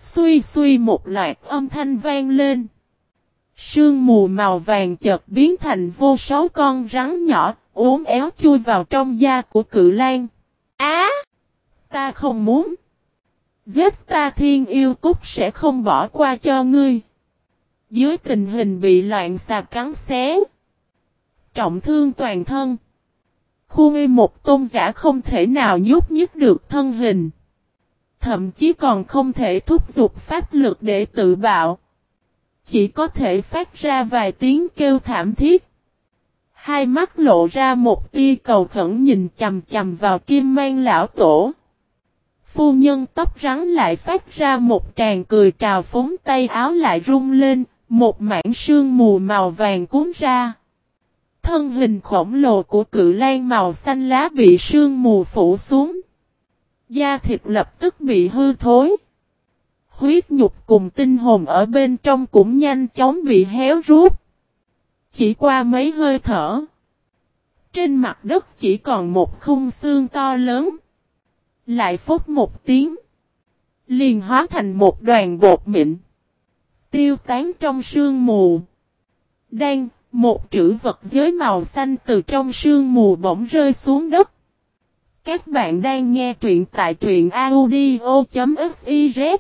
Xuy xuy một loạt âm thanh vang lên. Sương mù màu vàng chợt biến thành vô số con rắn nhỏ, uốn éo chui vào trong da của Cự Lang. Á! Ta không muốn! Giết ta Thiên Yêu Cúc sẽ không bỏ qua cho ngươi. Dưới tình hình bị loạn xà cắn xé, trọng thương toàn thân, Khuê một tôn giả không thể nào nhúc nhích được thân hình. Thậm chí còn không thể thúc giục pháp lực để tự bạo. Chỉ có thể phát ra vài tiếng kêu thảm thiết. Hai mắt lộ ra một tia cầu khẩn nhìn chầm chầm vào Kim Mang lão tổ. Phu nhân tóc rắn lại phát ra một tràng cười trào phúng, tay áo lại rung lên, một mảng sương mù màu vàng cuốn ra. Thân hình khổng lồ của Cự Lang màu xanh lá bị sương mù phủ xuống. Da thịt lập tức bị hư thối. Huyết nhục cùng tinh hồn ở bên trong cũng nhanh chóng bị héo rút. Chỉ qua mấy hơi thở, trên mặt đất chỉ còn một khung xương to lớn. Lại phốt một tiếng, liền hóa thành một đoàn bột mịn, tiêu tán trong sương mù. Một trữ vật giới màu xanh từ trong sương mù bỗng rơi xuống đất. Các bạn đang nghe truyện tại truyện audio.fiz.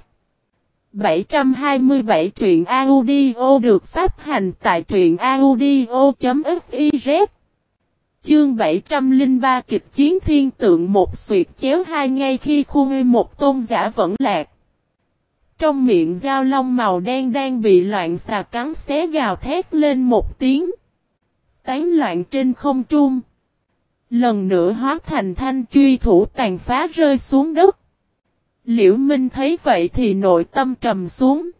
727 truyện audio được phát hành tại truyện audio.fiz. Chương 703 kịch chiến thiên tượng một xuyệt chéo hai. Ngay khi Khuê một tôn giả vẫn lạc, trong miệng dao long màu đen đang bị loạn xà cắn xé gào thét lên một tiếng, tán loạn trên không trung. Lần nữa hóa thành thanh truy thủ tàn phá rơi xuống đất. Liễu Minh thấy vậy thì nội tâm trầm xuống.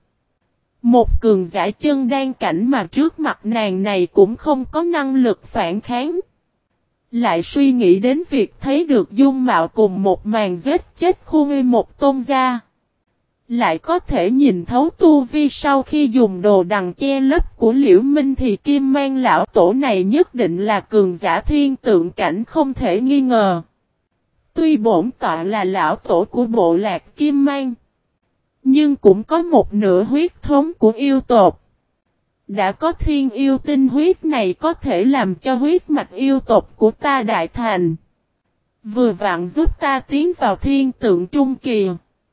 Một cường giả chân đan cảnh mà trước mặt nàng này cũng không có năng lực phản kháng. Lại suy nghĩ đến việc thấy được dung mạo cùng một màn giết chết Khuê một tôn gia. Lại có thể nhìn thấu tu vi sau khi dùng đồ đằng che lấp của Liễu Minh thì Kim Mang lão tổ này nhất định là cường giả thiên tượng cảnh không thể nghi ngờ. Tuy bổn tọa là lão tổ của bộ lạc Kim Mang, nhưng cũng có một nửa huyết thống của yêu tộc. Đã có thiên yêu tinh huyết này có thể làm cho huyết mạch yêu tộc của ta đại thành. Vừa vặn giúp ta tiến vào thiên tượng trung kỳ.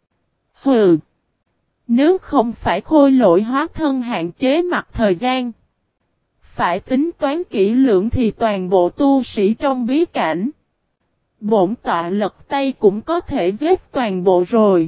Hừ! Nếu không phải Khôi Lỗi hóa thân hạn chế mặt thời gian, phải tính toán kỹ lưỡng thì toàn bộ tu sĩ trong bí cảnh, bổn tọa lật tay cũng có thể giết toàn bộ rồi.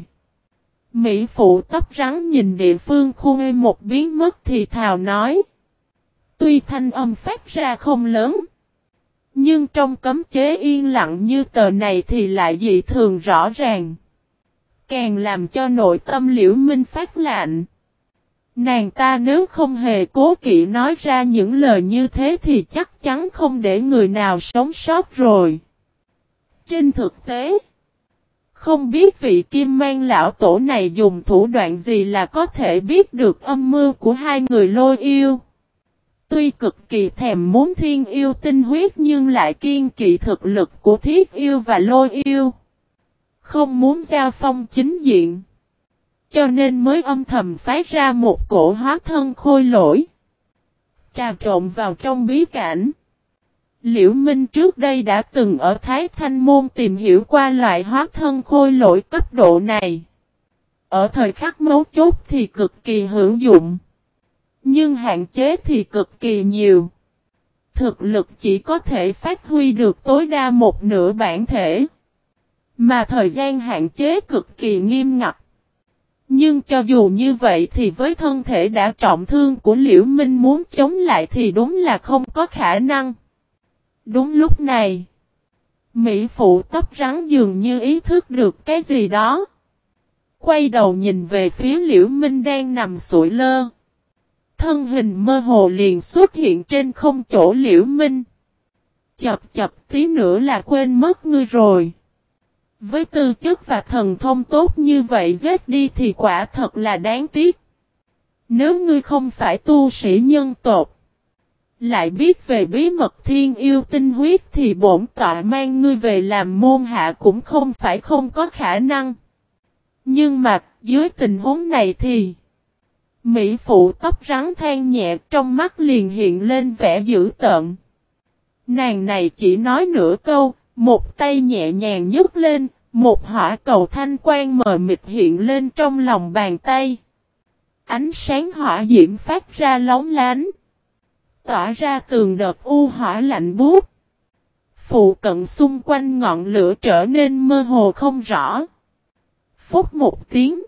Mỹ phụ tóc rắn nhìn địa phương Khuê một biến mất thì thào nói. Tuy thanh âm phát ra không lớn, nhưng trong cấm chế yên lặng như tờ này thì lại dị thường rõ ràng. Càng làm cho nội tâm Liễu Minh phát lạnh. Nàng ta nếu không hề cố kỵ nói ra những lời như thế thì chắc chắn không để người nào sống sót rồi. Trên thực tế, không biết vị Kim Mang lão tổ này dùng thủ đoạn gì là có thể biết được âm mưu của hai người Lôi Yêu. Tuy cực kỳ thèm muốn thiên yêu tinh huyết nhưng lại kiêng kỵ thực lực của Thiết Yêu và Lôi Yêu. Không muốn giao phong chính diện, cho nên mới âm thầm phái ra một cổ hóa thân Khôi Lỗi, trà trộn vào trong bí cảnh. Liễu Minh trước đây đã từng ở Thái Thanh Môn tìm hiểu qua loại hóa thân Khôi Lỗi cấp độ này. Ở thời khắc mấu chốt thì cực kỳ hữu dụng, nhưng hạn chế thì cực kỳ nhiều. Thực lực chỉ có thể phát huy được tối đa một nửa bản thể, mà thời gian hạn chế cực kỳ nghiêm ngặt. Nhưng cho dù như vậy thì với thân thể đã trọng thương của Liễu Minh muốn chống lại thì đúng là không có khả năng. Đúng lúc này, Mỹ phụ tóc rắn dường như ý thức được cái gì đó. Quay đầu nhìn về phía Liễu Minh đang nằm sụi lơ. Thân hình mơ hồ liền xuất hiện trên không chỗ Liễu Minh. Chập chập tí nữa là quên mất ngươi rồi. Với tư chất và thần thông tốt như vậy giết đi thì quả thật là đáng tiếc. Nếu ngươi không phải tu sĩ nhân tộc, lại biết về bí mật thiên yêu tinh huyết thì bổn tọa mang ngươi về làm môn hạ cũng không phải không có khả năng. Nhưng mà, dưới tình huống này thì mỹ phụ tóc rắn than nhẹ, trong mắt liền hiện lên vẻ dữ tợn. Nàng này chỉ nói nửa câu, một tay nhẹ nhàng nhấc lên, một hỏa cầu thanh quang mờ mịt hiện lên trong lòng bàn tay. Ánh sáng hỏa diễm phát ra lóng lánh, tỏa ra từng đợt u hỏa lạnh buốt. Phụ cận xung quanh ngọn lửa trở nên mơ hồ không rõ. Phút một tiếng,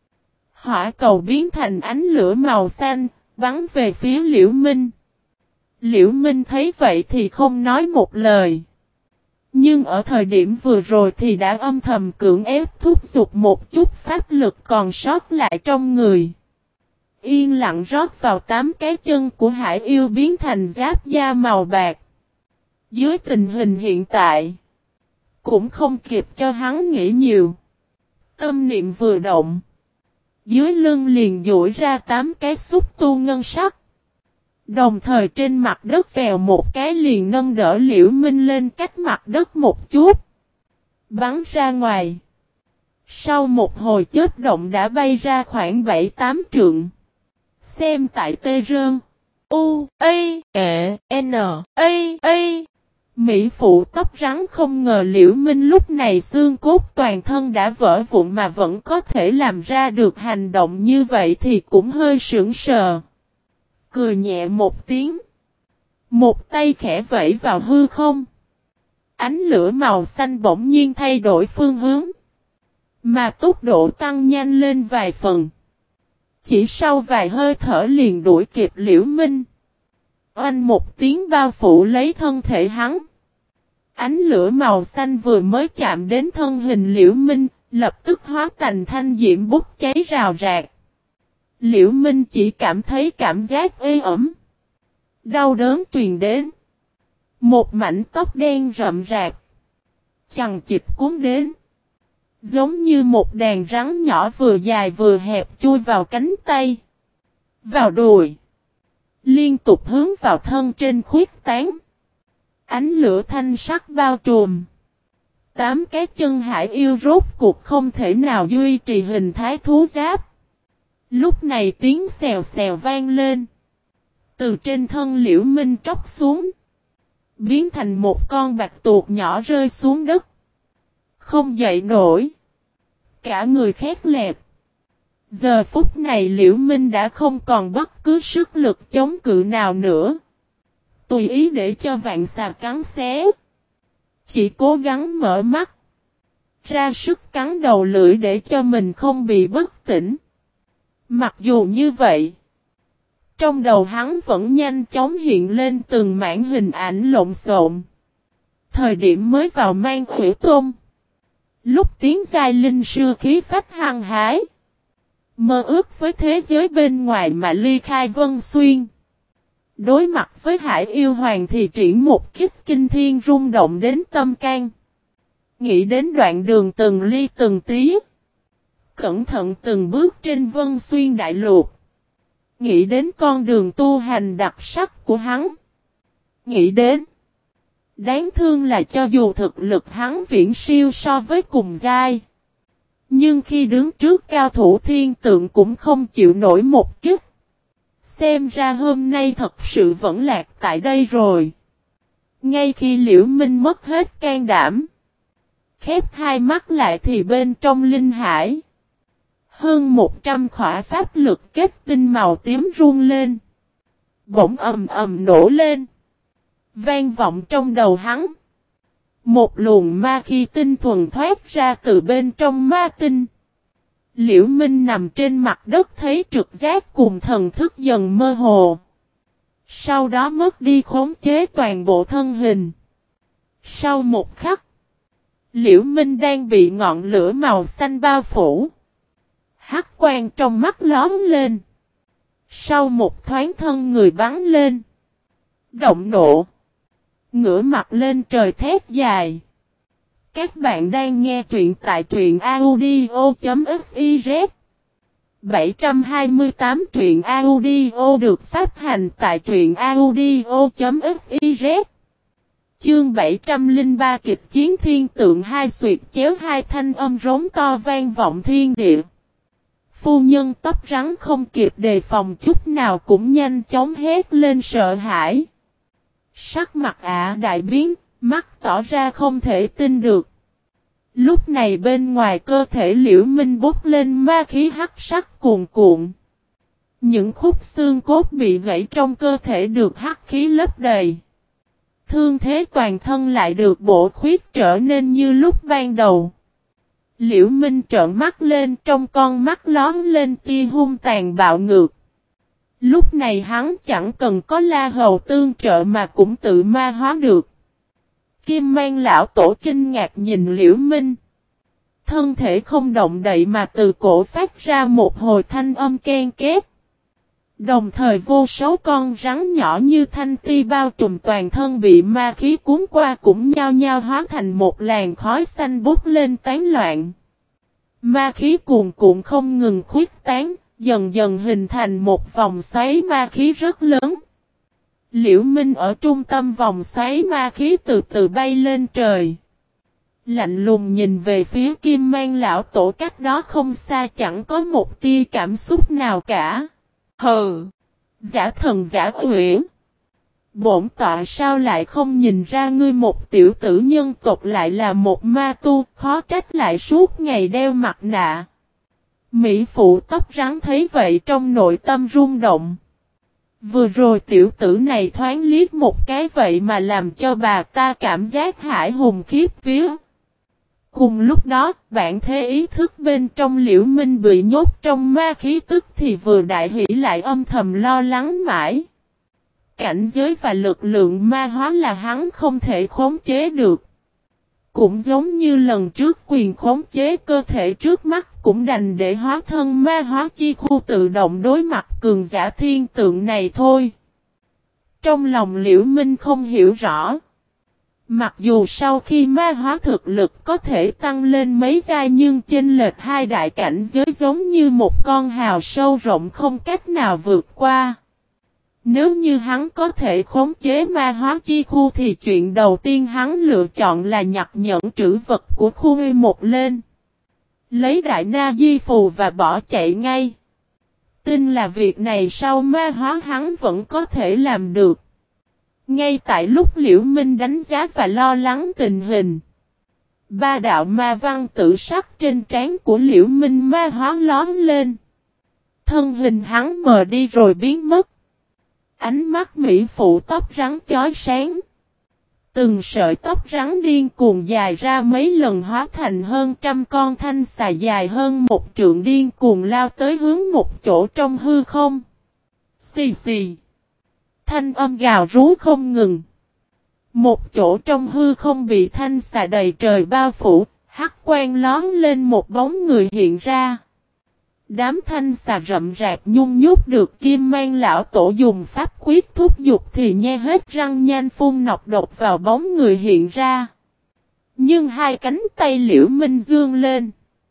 hỏa cầu biến thành ánh lửa màu xanh, bắn về phía Liễu Minh. Liễu Minh thấy vậy thì không nói một lời. Nhưng ở thời điểm vừa rồi thì đã âm thầm cưỡng ép thúc giục một chút pháp lực còn sót lại trong người. Yên lặng rót vào 8 cái chân của hải yêu biến thành giáp da màu bạc. Dưới tình hình hiện tại, cũng không kịp cho hắn nghĩ nhiều. Tâm niệm vừa động, dưới lưng liền duỗi ra 8 cái xúc tu ngân sắc. Đồng thời trên mặt đất vèo một cái liền nâng đỡ Liễu Minh lên cách mặt đất một chút. Bắn ra ngoài. Sau một hồi chớp động đã bay ra khoảng 7-8 trượng. Xem tại Tê Rơn. U, A, E, N, A. Mỹ phụ tóc rắn không ngờ Liễu Minh lúc này xương cốt toàn thân đã vỡ vụn mà vẫn có thể làm ra được hành động như vậy thì cũng hơi sững sờ. Cười nhẹ một tiếng. Một tay khẽ vẫy vào hư không. Ánh lửa màu xanh bỗng nhiên thay đổi phương hướng. Mà tốc độ tăng nhanh lên vài phần. Chỉ sau vài hơi thở liền đuổi kịp Liễu Minh. Oanh một tiếng bao phủ lấy thân thể hắn. Ánh lửa màu xanh vừa mới chạm đến thân hình Liễu Minh, lập tức hóa thành thanh diễm bốc cháy rào rạc. Liễu Minh chỉ cảm thấy cảm giác ê ẩm. Đau đớn truyền đến. Một mảnh tóc đen rậm rạc. Chằng chịt cuốn đến. Giống như một đàn rắn nhỏ vừa dài vừa hẹp chui vào cánh tay. Vào đùi. Liên tục hướng vào thân trên khuyết tán. Ánh lửa thanh sắc bao trùm. 8 cái chân hải yêu rốt cuộc không thể nào duy trì hình thái thú giáp. Lúc này tiếng xèo xèo vang lên. Từ trên thân Liễu Minh tróc xuống. Biến thành một con bạch tuộc nhỏ rơi xuống đất. Không dậy nổi. Cả người khét lẹt. Giờ phút này Liễu Minh đã không còn bất cứ sức lực chống cự nào nữa. Tùy ý để cho vạn xà cắn xé. Chỉ cố gắng mở mắt. Ra sức cắn đầu lưỡi để cho mình không bị bất tỉnh. Mặc dù như vậy, trong đầu hắn vẫn nhanh chóng hiện lên từng mảng hình ảnh lộn xộn. Thời điểm mới vào Mang Hủy Tôn. Lúc tiến giai linh sư khí phách hăng hái. Mơ ước với thế giới bên ngoài mà ly khai Vân Xuyên. Đối mặt với Hải Yêu Hoàng thì triển một kích kinh thiên rung động đến tâm can. Nghĩ đến đoạn đường từng ly từng tí. Cẩn thận từng bước trên Vân Xuyên đại lục. Nghĩ đến con đường tu hành đặc sắc của hắn. Nghĩ đến. Đáng thương là cho dù thực lực hắn viễn siêu so với cùng giai. Nhưng khi đứng trước cao thủ thiên tượng cũng không chịu nổi một kích. Xem ra hôm nay thật sự vẫn lạc tại đây rồi. Ngay khi Liễu Minh mất hết can đảm. Khép hai mắt lại thì bên trong linh hải. Hơn 100 khỏa pháp lực kết tinh màu tím rung lên. Bỗng ầm ầm nổ lên. Vang vọng trong đầu hắn. Một luồng ma khí tinh thuần thoát ra từ bên trong ma tinh. Liễu Minh nằm trên mặt đất thấy trực giác cùng thần thức dần mơ hồ. Sau đó mất đi khống chế toàn bộ thân hình. Sau một khắc, Liễu Minh đang bị ngọn lửa màu xanh bao phủ. Hắc quang trong mắt lóm lên. Sau một thoáng thân người bắn lên. Động nộ. Ngửa mặt lên trời thét dài. Các bạn đang nghe truyện tại truyện audio.fiz 728 truyện audio được phát hành tại truyện audio.fiz Chương 703 kịch chiến thiên tượng hai xuyệt chéo hai thanh âm rống to vang vọng thiên địa. Phu nhân tóc rắn không kịp đề phòng chút nào cũng nhanh chóng hét lên sợ hãi. Sắc mặt ả đại biến, mắt tỏ ra không thể tin được. Lúc này bên ngoài cơ thể Liễu Minh bốc lên ma khí hắc sắc cuồn cuộn. Những khúc xương cốt bị gãy trong cơ thể được hắc khí lấp đầy. Thương thế toàn thân lại được bổ khuyết trở nên như lúc ban đầu. Liễu Minh trợn mắt lên, trong con mắt lóe lên tia hung tàn bạo ngược. Lúc này hắn chẳng cần có La Hầu tương trợ mà cũng tự ma hóa được. Kim Mang lão tổ kinh ngạc nhìn Liễu Minh. Thân thể không động đậy mà từ cổ phát ra một hồi thanh âm ken két. Đồng thời vô số con rắn nhỏ như thanh ti bao trùm toàn thân bị ma khí cuốn qua cũng nhao nhao hóa thành một làn khói xanh bốc lên tán loạn. Ma khí cuồn cuộn không ngừng khuếch tán, dần dần hình thành một vòng xoáy ma khí rất lớn. Liễu Minh ở trung tâm vòng xoáy ma khí từ từ bay lên trời. Lạnh lùng nhìn về phía Kim Mang lão tổ cách đó không xa chẳng có một tia cảm xúc nào cả. Hừ! Giả thần giả uyển. Bổn tọa sao lại không nhìn ra ngươi một tiểu tử nhân tộc lại là một ma tu, khó trách lại suốt ngày đeo mặt nạ. Mỹ phụ tóc rắn thấy vậy trong nội tâm rung động. Vừa rồi tiểu tử này thoáng liếc một cái vậy mà làm cho bà ta cảm giác hãi hùng khiếp vía. Cùng lúc đó, bản thế ý thức bên trong Liễu Minh bị nhốt trong ma khí tức thì vừa đại hỉ lại âm thầm lo lắng mãi. Cảnh giới và lực lượng ma hóa là hắn không thể khống chế được. Cũng giống như lần trước quyền khống chế cơ thể trước mắt cũng đành để hóa thân ma hóa chi khu tự động đối mặt cường giả thiên tượng này thôi. Trong lòng Liễu Minh không hiểu rõ. Mặc dù sau khi ma hóa thực lực có thể tăng lên mấy giai nhưng chênh lệch hai đại cảnh giới giống như một con hào sâu rộng không cách nào vượt qua. Nếu như hắn có thể khống chế ma hóa chi khu thì chuyện đầu tiên hắn lựa chọn là nhặt nhẫn trữ vật của khu E1 lên. Lấy đại na di phù và bỏ chạy ngay. Tin là việc này sau ma hóa hắn vẫn có thể làm được. Ngay tại lúc Liễu Minh đánh giá và lo lắng tình hình. Ba đạo ma văn tự sắc trên trán của Liễu Minh ma hóa lóm lên. Thân hình hắn mờ đi rồi biến mất. Ánh mắt mỹ phụ tóc rắn chói sáng. Từng sợi tóc rắn điên cuồng dài ra mấy lần hóa thành hơn trăm con thanh xà dài hơn một trượng điên cuồng lao tới hướng một chỗ trong hư không. Xì xì. Thanh âm gào rú không ngừng. Một chỗ trong hư không bị thanh xà đầy trời bao phủ, hắc quang lón lên một bóng người hiện ra. Đám thanh xà rậm rạp nhung nhúc được Kim Mang lão tổ dùng pháp quyết thúc giục thì nhe hết răng nhanh phun nọc độc vào bóng người hiện ra. Nhưng hai cánh tay Liễu Minh dương lên.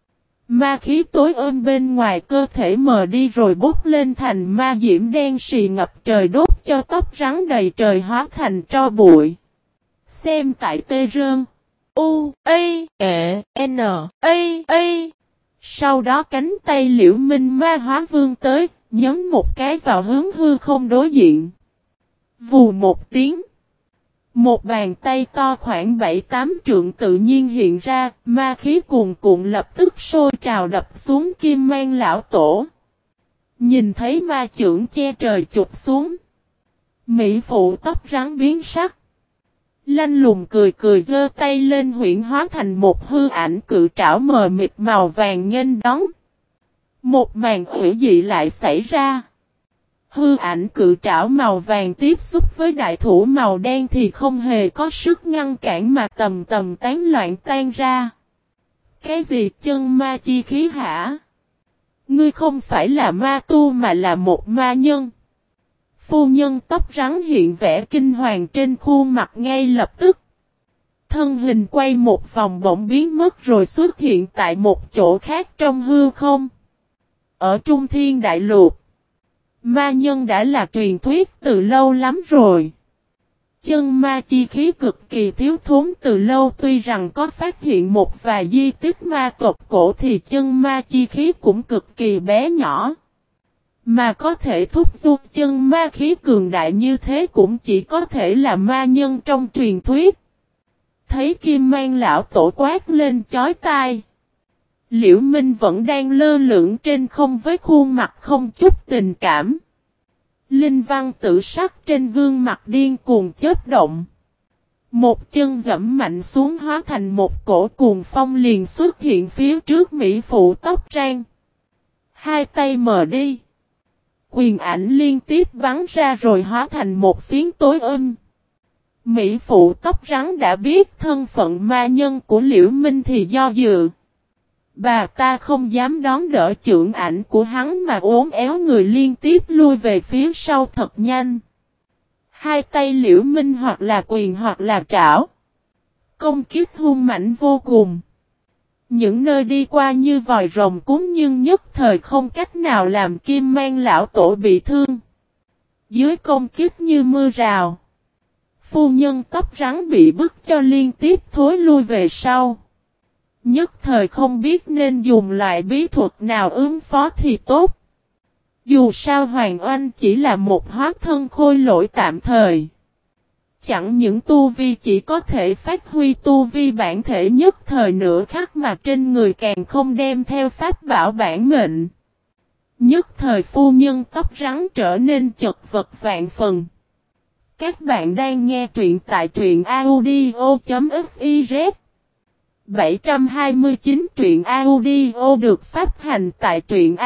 Ma khí tối ôm bên ngoài cơ thể mờ đi rồi bốc lên thành ma diễm đen xì ngập trời đốt cho tóc rắn đầy trời hóa thành tro bụi. Xem tại tê rơn. U, A, E, N, A. Sau đó cánh tay Liễu Minh ma hóa vương tới, nhấn một cái vào hướng hư không đối diện. Vù một tiếng. Một bàn tay to khoảng 7-8 trượng tự nhiên hiện ra, ma khí cuồn cuộn lập tức sôi trào đập xuống Kim Mang lão tổ. Nhìn thấy ma chưởng che trời chụp xuống. Mỹ phụ tóc rắn biến sắc. Lanh lùng cười cười giơ tay lên huyễn hóa thành một hư ảnh cự trảo mờ mịt màu vàng nghênh đón. Một màn hủy dị lại xảy ra. Hư ảnh cự trảo màu vàng tiếp xúc với đại thủ màu đen thì không hề có sức ngăn cản mà tầm tầm tán loạn tan ra. Cái gì chân ma chi khí hả? Ngươi không phải là ma tu mà là một ma nhân. Phu nhân tóc rắn hiện vẻ kinh hoàng trên khuôn mặt ngay lập tức. Thân hình quay một vòng bỗng biến mất rồi xuất hiện tại một chỗ khác trong hư không. Ở Trung Thiên Đại Lục, ma nhân đã là truyền thuyết từ lâu lắm rồi. Chân ma chi khí cực kỳ thiếu thốn từ lâu, tuy rằng có phát hiện một vài di tích ma tộc cổ thì chân ma chi khí cũng cực kỳ bé nhỏ. Mà có thể thúc giục chân ma khí cường đại như thế cũng chỉ có thể là ma nhân trong truyền thuyết. Thấy Kim Mang lão tổ quát lên chói tai. Liễu Minh vẫn đang lơ lửng trên không với khuôn mặt không chút tình cảm. Linh văn tự sắc trên gương mặt điên cuồng chớp động. Một chân giẫm mạnh xuống hóa thành một cổ cuồng phong liền xuất hiện phía trước mỹ phụ tóc trang. Hai tay mờ đi. Quyền ảnh liên tiếp bắn ra rồi hóa thành một phiến tối Mỹ phụ tóc rắn đã biết thân phận ma nhân của Liễu Minh thì do dự. Bà ta không dám đón đỡ chưởng ảnh của hắn mà uốn éo người liên tiếp lui về phía sau thật nhanh. Hai tay Liễu Minh hoặc là quyền hoặc là trảo. Công kích hung mãnh vô cùng. Những nơi đi qua như vòi rồng cuốn nhưng nhất thời không cách nào làm Kim Mang lão tổ bị thương. Dưới công kích như mưa rào. Phu nhân tóc rắn bị bức cho liên tiếp thối lui về sau. Nhất thời không biết nên dùng loại bí thuật nào ứng phó thì tốt. Dù sao Hoàng Oanh chỉ là một hóa thân khôi lỗi tạm thời. Chẳng những tu vi chỉ có thể phát huy tu vi bản thể nhất thời nửa khắc mà trên người càng không đem theo pháp bảo bản mệnh. Nhất thời phu nhân tóc rắn trở nên chật vật vạn phần. Các bạn đang nghe truyện tại truyện audio.fiz 729 truyện audio được phát hành tại truyện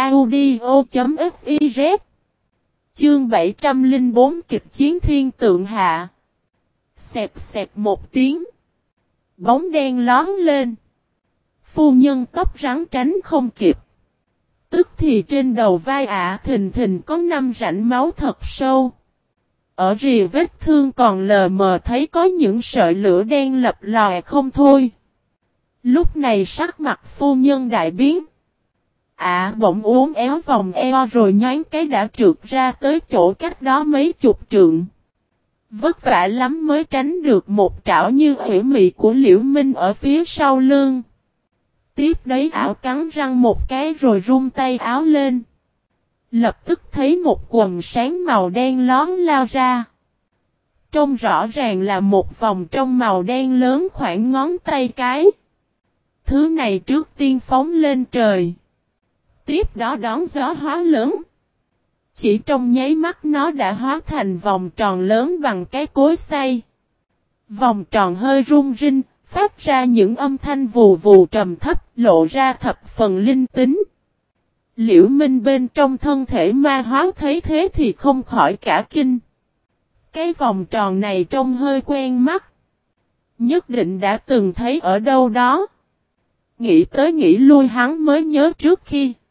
audio.fiz. Chương 704 kịch chiến thiên tượng hạ. Xẹp xẹp một tiếng. Bóng đen lón lên. Phu nhân tóc rắn tránh không kịp. Tức thì trên đầu vai thình thình có 5 rãnh máu thật sâu. Ở rìa vết thương còn lờ mờ thấy có những sợi lửa đen lập lòe không thôi. Lúc này sắc mặt phu nhân đại biến. Bỗng uốn éo vòng eo rồi nhoáng cái đã trượt ra tới chỗ cách đó mấy chục trượng. Vất vả lắm mới tránh được một trảo như ủy mị của Liễu Minh ở phía sau lưng. Tiếp đấy ảo cắn răng một cái rồi rung tay áo lên. Lập tức thấy một quần sáng màu đen lón lao ra. Trông rõ ràng là một vòng trong màu đen lớn khoảng ngón tay cái. Thứ này trước tiên phóng lên trời. Tiếp đó đón gió hóa lớn. Chỉ trong nháy mắt nó đã hóa thành vòng tròn lớn bằng cái cối xay. Vòng tròn hơi rung rinh, phát ra những âm thanh vù vù trầm thấp, lộ ra thập phần linh tính. Liễu Minh bên trong thân thể ma hóa thấy thế thì không khỏi cả kinh. Cái vòng tròn này trông hơi quen mắt. Nhất định đã từng thấy ở đâu đó. Nghĩ tới nghĩ lui hắn mới nhớ trước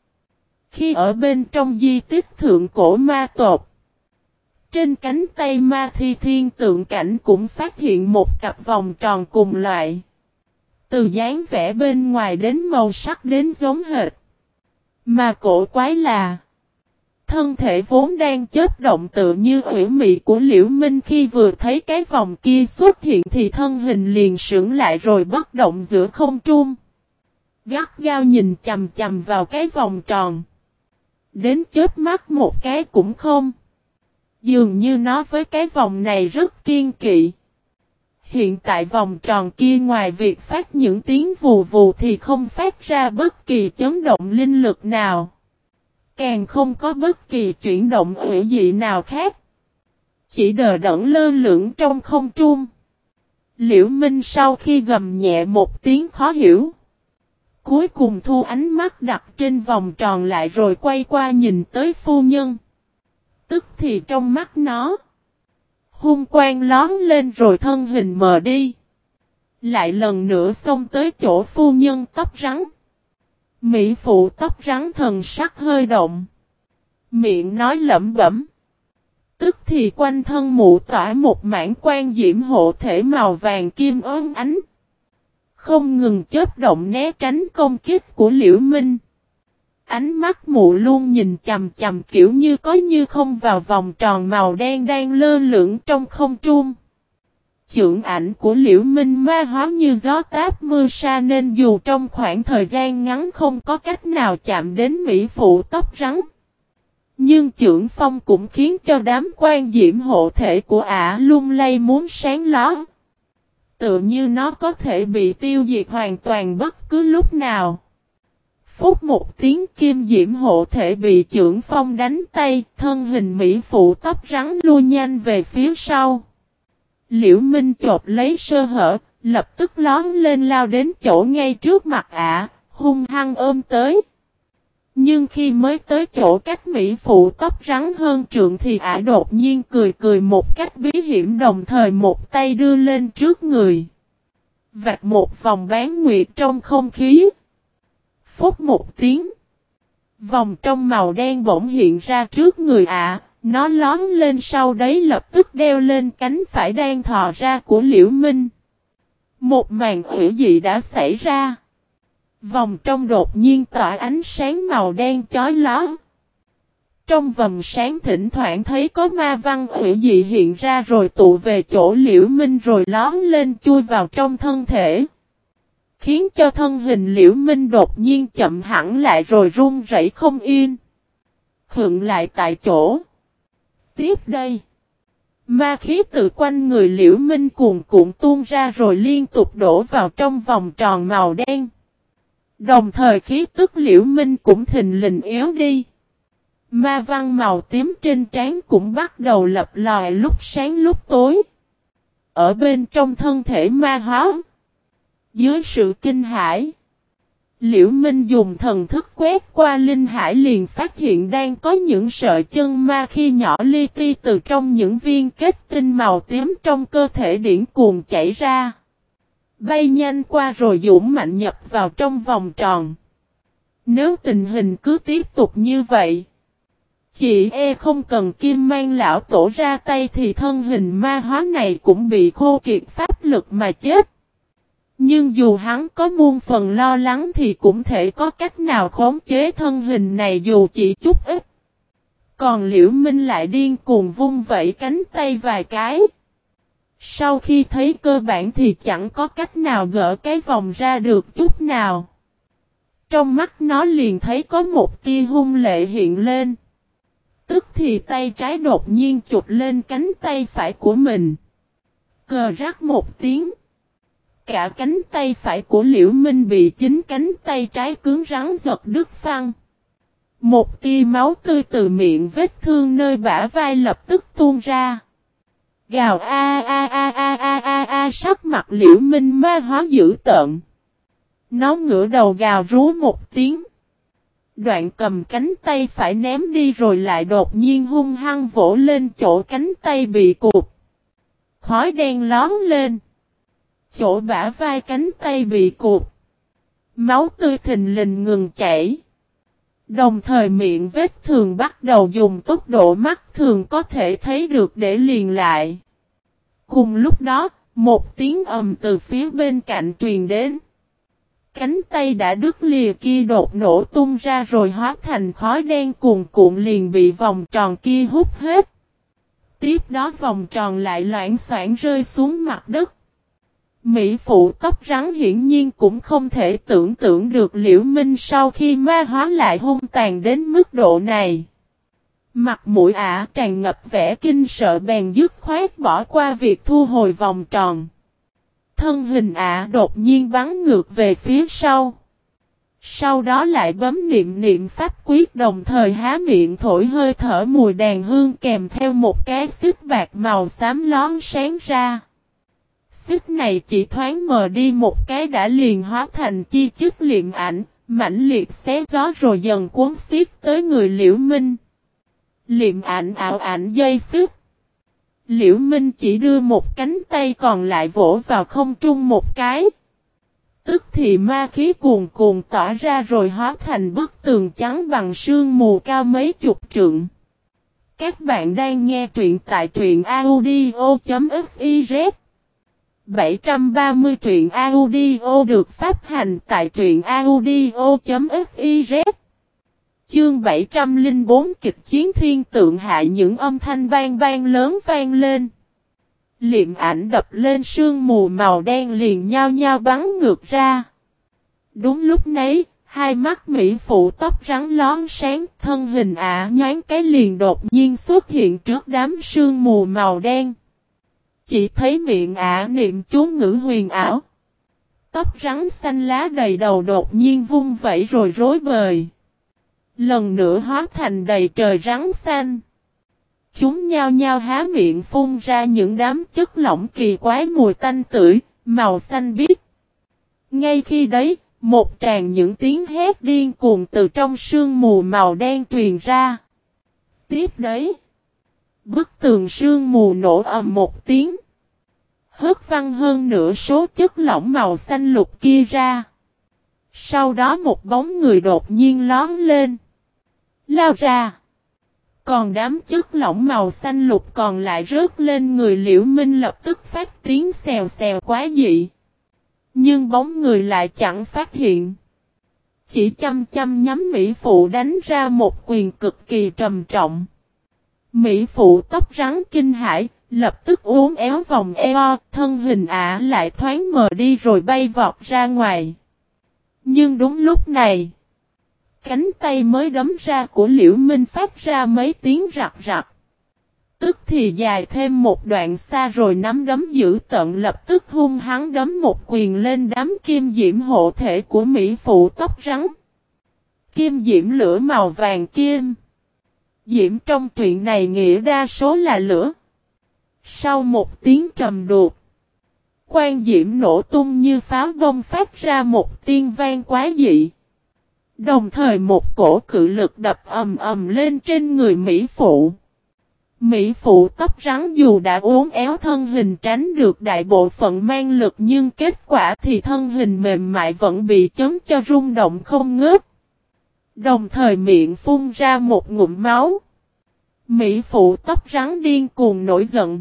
khi ở bên trong di tích thượng cổ ma tộc. Trên cánh tay ma thi thiên tượng cảnh cũng phát hiện một cặp vòng tròn cùng loại. Từ dáng vẽ bên ngoài đến màu sắc đến giống hệt. Mà cổ quái là thân thể vốn đang chớp động tựa như ủy mị của Liễu Minh khi vừa thấy cái vòng kia xuất hiện thì thân hình liền sững lại rồi bất động giữa không trung. Gắt gao nhìn chằm chằm vào cái vòng tròn. Đến chớp mắt một cái cũng không. Dường như nó với cái vòng này rất kiên kỵ. Hiện tại vòng tròn kia ngoài việc phát những tiếng vù vù thì không phát ra bất kỳ chấn động linh lực nào. Càng không có bất kỳ chuyển động hữu dị nào khác. Chỉ đờ đẫn lơ lửng trong không trung. Liễu Minh sau khi gầm nhẹ một tiếng khó hiểu. Cuối cùng thu ánh mắt đặt trên vòng tròn lại rồi quay qua nhìn tới phu nhân. Tức thì trong mắt nó. Hung quang lón lên rồi thân hình mờ đi. Lại lần nữa xông tới chỗ phu nhân tóc rắn. Mỹ phụ tóc rắn thần sắc hơi động. Miệng nói lẩm bẩm. Tức thì quanh thân mụ tỏa một mảng quang diễm hộ thể màu vàng kim óng ánh. Không ngừng chớp động né tránh công kích của Liễu Minh. Ánh mắt mụ luôn nhìn chằm chằm kiểu như có như không vào vòng tròn màu đen đang lơ lửng trong không trung. Chưởng ảnh của Liễu Minh ma hóa như gió táp mưa sa nên dù trong khoảng thời gian ngắn không có cách nào chạm đến mỹ phụ tóc rắn. Nhưng chưởng phong cũng khiến cho đám quan diễm hộ thể của ả lung lay muốn sáng ló. Tựa như nó có thể bị tiêu diệt hoàn toàn bất cứ lúc nào. Phút một tiếng kim diễm hộ thể bị chưởng phong đánh tay, thân hình mỹ phụ tóc rắn lui nhanh về phía sau. Liễu Minh chộp lấy sơ hở, lập tức lón lên lao đến chỗ ngay trước mặt ả, hung hăng ôm tới. Nhưng khi mới tới chỗ cách mỹ phụ tóc rắn hơn trượng thì ả đột nhiên cười cười một cách bí hiểm, đồng thời một tay đưa lên trước người. Vạch một vòng bán nguyệt trong không khí. Phút một tiếng. Vòng trong màu đen bỗng hiện ra trước người ả. Nó lón lên sau đấy lập tức đeo lên cánh phải đang thò ra của Liễu Minh. Một màn hủy dị đã xảy ra. Vòng trong đột nhiên tỏa ánh sáng màu đen chói lóa. Trong vầng sáng thỉnh thoảng thấy có ma văn hủy dị hiện ra rồi tụ về chỗ Liễu Minh rồi lón lên chui vào trong thân thể. Khiến cho thân hình Liễu Minh đột nhiên chậm hẳn lại rồi run rẩy không yên. Khựng lại tại chỗ. Tiếp đây, ma khí từ quanh người Liễu Minh cuồn cuộn tuôn ra rồi liên tục đổ vào trong vòng tròn màu đen. Đồng thời khí tức Liễu Minh cũng thình lình yếu đi. Ma văn màu tím trên trán cũng bắt đầu lập lòi lúc sáng lúc tối. Ở bên trong thân thể ma hóa. Dưới sự kinh hãi, Liễu Minh dùng thần thức quét qua linh hải liền phát hiện đang có những sợi chân ma khi nhỏ li ti từ trong những viên kết tinh màu tím trong cơ thể điển cuồng chảy ra. Bay nhanh qua rồi dũng mạnh nhập vào trong vòng tròn. Nếu tình hình cứ tiếp tục như vậy, chị không cần Kim Mang lão tổ ra tay thì thân hình ma hóa này cũng bị khô kiệt pháp lực mà chết. Nhưng dù hắn có muôn phần lo lắng thì cũng thể có cách nào khống chế thân hình này dù chỉ chút ít. Còn Liễu Minh lại điên cuồng vung vẩy cánh tay vài cái. Sau khi thấy cơ bản thì chẳng có cách nào gỡ cái vòng ra được chút nào. Trong mắt nó liền thấy có một tia hung lệ hiện lên. Tức thì tay trái đột nhiên chụp lên cánh tay phải của mình. Cờ rắc một tiếng. Cả cánh tay phải của Liễu Minh bị chính cánh tay trái cứng rắn giật đứt phăng. Một tia máu tươi từ miệng vết thương nơi bả vai lập tức tuôn ra. Gào a a a a a a a, sắc mặt Liễu Minh ma hóa dữ tợn. Nó ngửa đầu gào rú một tiếng. Đoạn cầm cánh tay phải ném đi rồi lại đột nhiên hung hăng vỗ lên chỗ cánh tay bị cụt. Khói đen lón lên. Chỗ bả vai cánh tay bị cụt. Máu tươi thình lình ngừng chảy. Đồng thời miệng vết thương bắt đầu dùng tốc độ mắt thường có thể thấy được để liền lại. Cùng lúc đó, một tiếng ầm từ phía bên cạnh truyền đến. Cánh tay đã đứt lìa kia đột nổ tung ra rồi hóa thành khói đen cuồn cuộn liền bị vòng tròn kia hút hết. Tiếp đó vòng tròn lại loãng xoảng rơi xuống mặt đất. Mỹ phụ tóc rắn hiển nhiên cũng không thể tưởng tượng được Liễu Minh sau khi ma hóa lại hung tàn đến mức độ này. Mặt mũi ả tràn ngập vẻ kinh sợ bèn dứt khoát bỏ qua việc thu hồi vòng tròn. Thân hình ả đột nhiên bắn ngược về phía sau. Sau đó lại bấm niệm pháp quyết đồng thời há miệng thổi hơi thở mùi đàn hương kèm theo một cái xích bạc màu xám lón sáng ra. Xích này chỉ thoáng mờ đi một cái đã liền hóa thành chi chích liệm ảnh, mãnh liệt xé gió rồi dần cuốn xiết tới người Liễu Minh. Liệm ảnh ảo ảnh dây xích. Liễu Minh chỉ đưa một cánh tay còn lại vỗ vào không trung một cái. Tức thì ma khí cuồn cuồn tỏa ra rồi hóa thành bức tường trắng bằng sương mù cao mấy chục trượng. Các bạn đang nghe truyện tại truyện audio.fiz 730 truyện audio được phát hành tại truyện audio.fiz. Chương 704 kịch chiến thiên tượng hạ những âm thanh bang bang lớn vang lên. Liệm ảnh đập lên sương mù màu đen liền nhao nhao bắn ngược ra. Đúng lúc nấy, hai mắt mỹ phụ tóc rắn lón sáng, thân hình ả nhoáng cái liền đột nhiên xuất hiện trước đám sương mù màu đen. Chỉ thấy miệng ả niệm chú ngữ huyền ảo. Tóc rắn xanh lá đầy đầu đột nhiên vung vẩy rồi rối bời. Lần nữa hóa thành đầy trời rắn xanh. Chúng nhao nhao há miệng phun ra những đám chất lỏng kỳ quái mùi tanh tưởi, màu xanh biếc. Ngay khi đấy, một tràng những tiếng hét điên cuồng từ trong sương mù màu đen truyền ra. Tiếp đấy, bức tường sương mù nổ ầm một tiếng. Hất văng hơn nửa số chất lỏng màu xanh lục kia ra. Sau đó một bóng người đột nhiên lóm lên. Lao ra. Còn đám chất lỏng màu xanh lục còn lại rớt lên người Liễu Minh lập tức phát tiếng xèo xèo quá dị. Nhưng bóng người lại chẳng phát hiện. Chỉ chăm chăm nhắm Mỹ Phụ đánh ra một quyền cực kỳ trầm trọng. Mỹ Phụ tóc rắn kinh hãi, lập tức uốn éo vòng eo, thân hình ả lại thoáng mờ đi rồi bay vọt ra ngoài. Nhưng đúng lúc này, cánh tay mới đấm ra của Liễu Minh phát ra mấy tiếng rặt rặt. Tức thì dài thêm một đoạn xa rồi nắm đấm giữ tận lập tức hung hăng đấm một quyền lên đám kim diễm hộ thể của Mỹ Phụ tóc rắn. Kim diễm lửa màu vàng kim. Diễm trong truyện này nghĩa đa số là lửa. Sau một tiếng trầm đục, quan diễm nổ tung như pháo bông phát ra một tiếng vang quá dị. Đồng thời một cổ cự lực đập ầm ầm lên trên người Mỹ Phụ. Mỹ Phụ tóc rắn dù đã uốn éo thân hình tránh được đại bộ phận mang lực nhưng kết quả thì thân hình mềm mại vẫn bị chấn cho rung động không ngớt. Đồng thời miệng phun ra một ngụm máu. Mỹ Phụ tóc rắn điên cuồng nổi giận.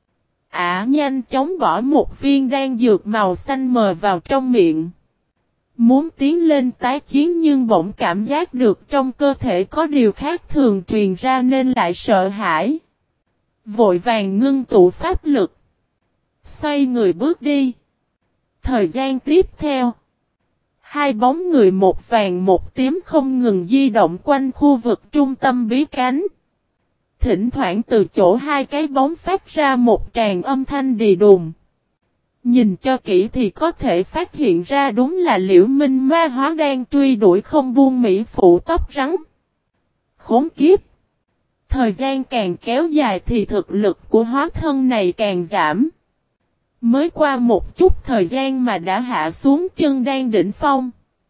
Ả nhanh chóng bỏ một viên đan dược màu xanh mờ vào trong miệng. Muốn tiến lên tái chiến nhưng bỗng cảm giác được trong cơ thể có điều khác thường truyền ra nên lại sợ hãi. Vội vàng ngưng tụ pháp lực. Xoay người bước đi. Thời gian tiếp theo. Hai bóng người một vàng một tím không ngừng di động quanh khu vực trung tâm bí cánh. Thỉnh thoảng từ chỗ hai cái bóng phát ra một tràng âm thanh đì đùng. Nhìn cho kỹ thì có thể phát hiện ra đúng là Liễu Minh ma hóa đang truy đuổi không buông Mỹ Phụ tóc rắn. Khốn kiếp! Thời gian càng kéo dài thì thực lực của hóa thân này càng giảm. Mới qua một chút thời gian mà đã hạ xuống chân đang đỉnh phong.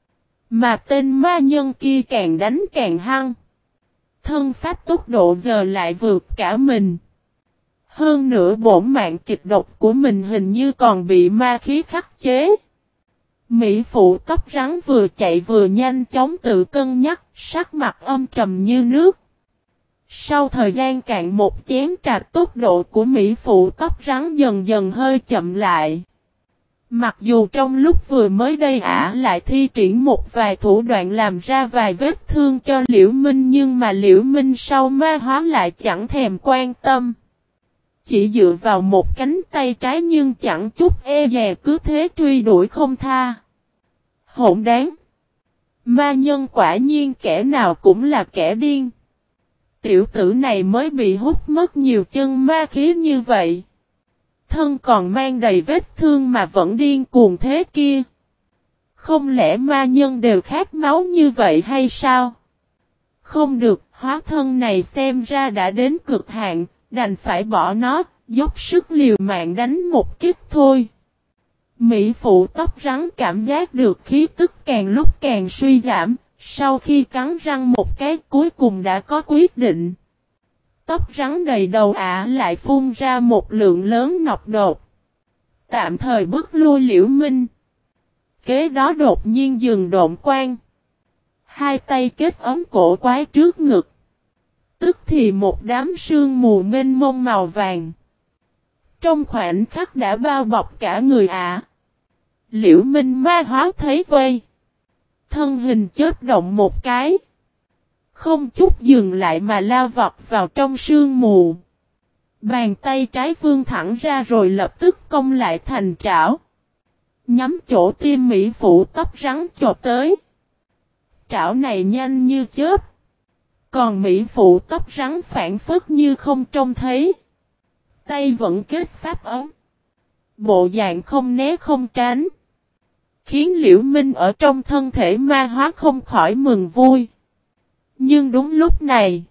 Mà tên ma nhân kia càng đánh càng hăng. Thân pháp tốc độ giờ lại vượt cả mình. Hơn nữa bổn mạng kịch độc của mình hình như còn bị ma khí khắc chế. Mỹ Phụ tóc rắn vừa chạy vừa nhanh chóng tự cân nhắc, sắc mặt âm trầm như nước. Sau thời gian cạn một chén trà tốc độ của Mỹ Phụ tóc rắn dần dần hơi chậm lại. Mặc dù trong lúc vừa mới đây ả lại thi triển một vài thủ đoạn làm ra vài vết thương cho Liễu Minh nhưng mà Liễu Minh sau ma hóa lại chẳng thèm quan tâm. Chỉ dựa vào một cánh tay trái nhưng chẳng chút e dè cứ thế truy đuổi không tha. Hỗn đáng! Ma nhân quả nhiên kẻ nào cũng là kẻ điên. Tiểu tử này mới bị hút mất nhiều chân ma khí như vậy. Thân còn mang đầy vết thương mà vẫn điên cuồng thế kia. Không lẽ ma nhân đều khát máu như vậy hay sao? Không được, hóa thân này xem ra đã đến cực hạn, đành phải bỏ nó, dốc sức liều mạng đánh một kích thôi. Mỹ Phụ tóc rắn cảm giác được khí tức càng lúc càng suy giảm, sau khi cắn răng một cái cuối cùng đã có quyết định. Tóc rắn đầy đầu ả lại phun ra một lượng lớn nọc độc. Tạm thời bức lui Liễu Minh. Kế đó đột nhiên dừng độn quang. Hai tay kết ấm cổ quái trước ngực. Tức thì một đám sương mù mênh mông màu vàng. Trong khoảnh khắc đã bao bọc cả người ả. Liễu Minh ma hóa thấy vây. Thân hình chớp động một cái. Không chút dừng lại mà lao vọt vào trong sương mù. Bàn tay trái vươn thẳng ra rồi lập tức cong lại thành trảo. Nhắm chỗ tim mỹ phụ tóc rắn chộp tới. Trảo này nhanh như chớp. Còn mỹ phụ tóc rắn phản phất như không trông thấy. Tay vẫn kết pháp ấm. Bộ dạng không né không tránh. Khiến Liễu Minh ở trong thân thể ma hóa không khỏi mừng vui. Nhưng đúng lúc này.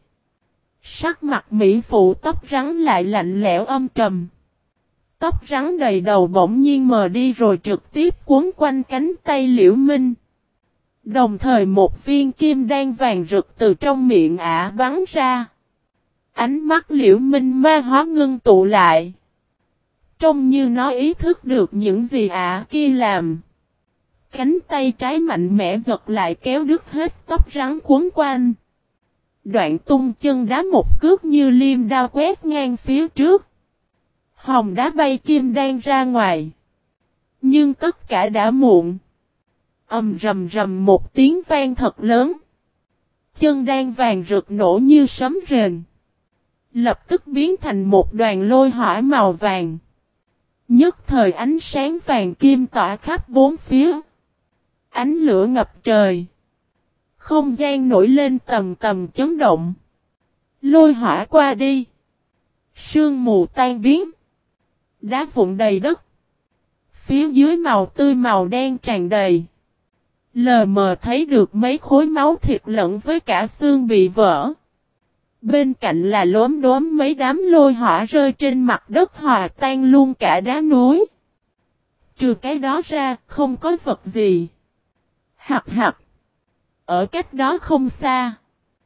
Sắc mặt mỹ phụ tóc rắn lại lạnh lẽo âm trầm. Tóc rắn đầy đầu bỗng nhiên mờ đi rồi trực tiếp cuốn quanh cánh tay Liễu Minh. Đồng thời một viên kim đan vàng rực từ trong miệng ả bắn ra. Ánh mắt Liễu Minh ma hóa ngưng tụ lại. Trông như nó ý thức được những gì ả kia làm. Cánh tay trái mạnh mẽ giật lại kéo đứt hết tóc rắn cuốn quanh. Đoạn tung chân đá một cước như liêm đao quét ngang phía trước. Hồng đá bay kim đan ra ngoài. Nhưng tất cả đã muộn. Rầm rầm một tiếng vang thật lớn. Chân đan vàng rực nổ như sấm rền. Lập tức biến thành một đoàn lôi hỏa màu vàng. Nhất thời ánh sáng vàng kim tỏa khắp bốn phía. Ánh lửa ngập trời. Không gian nổi lên tầm tầm chấn động. Lôi hỏa qua đi. Sương mù tan biến. Đá vụn đầy đất. Phía dưới màu tươi màu đen tràn đầy. Lờ mờ thấy được mấy khối máu thịt lẫn với cả xương bị vỡ. Bên cạnh là lốm đốm mấy đám lôi hỏa rơi trên mặt đất hòa tan luôn cả đá núi. Trừ cái đó ra, không có vật gì. Hạc hạc. Ở cách đó không xa.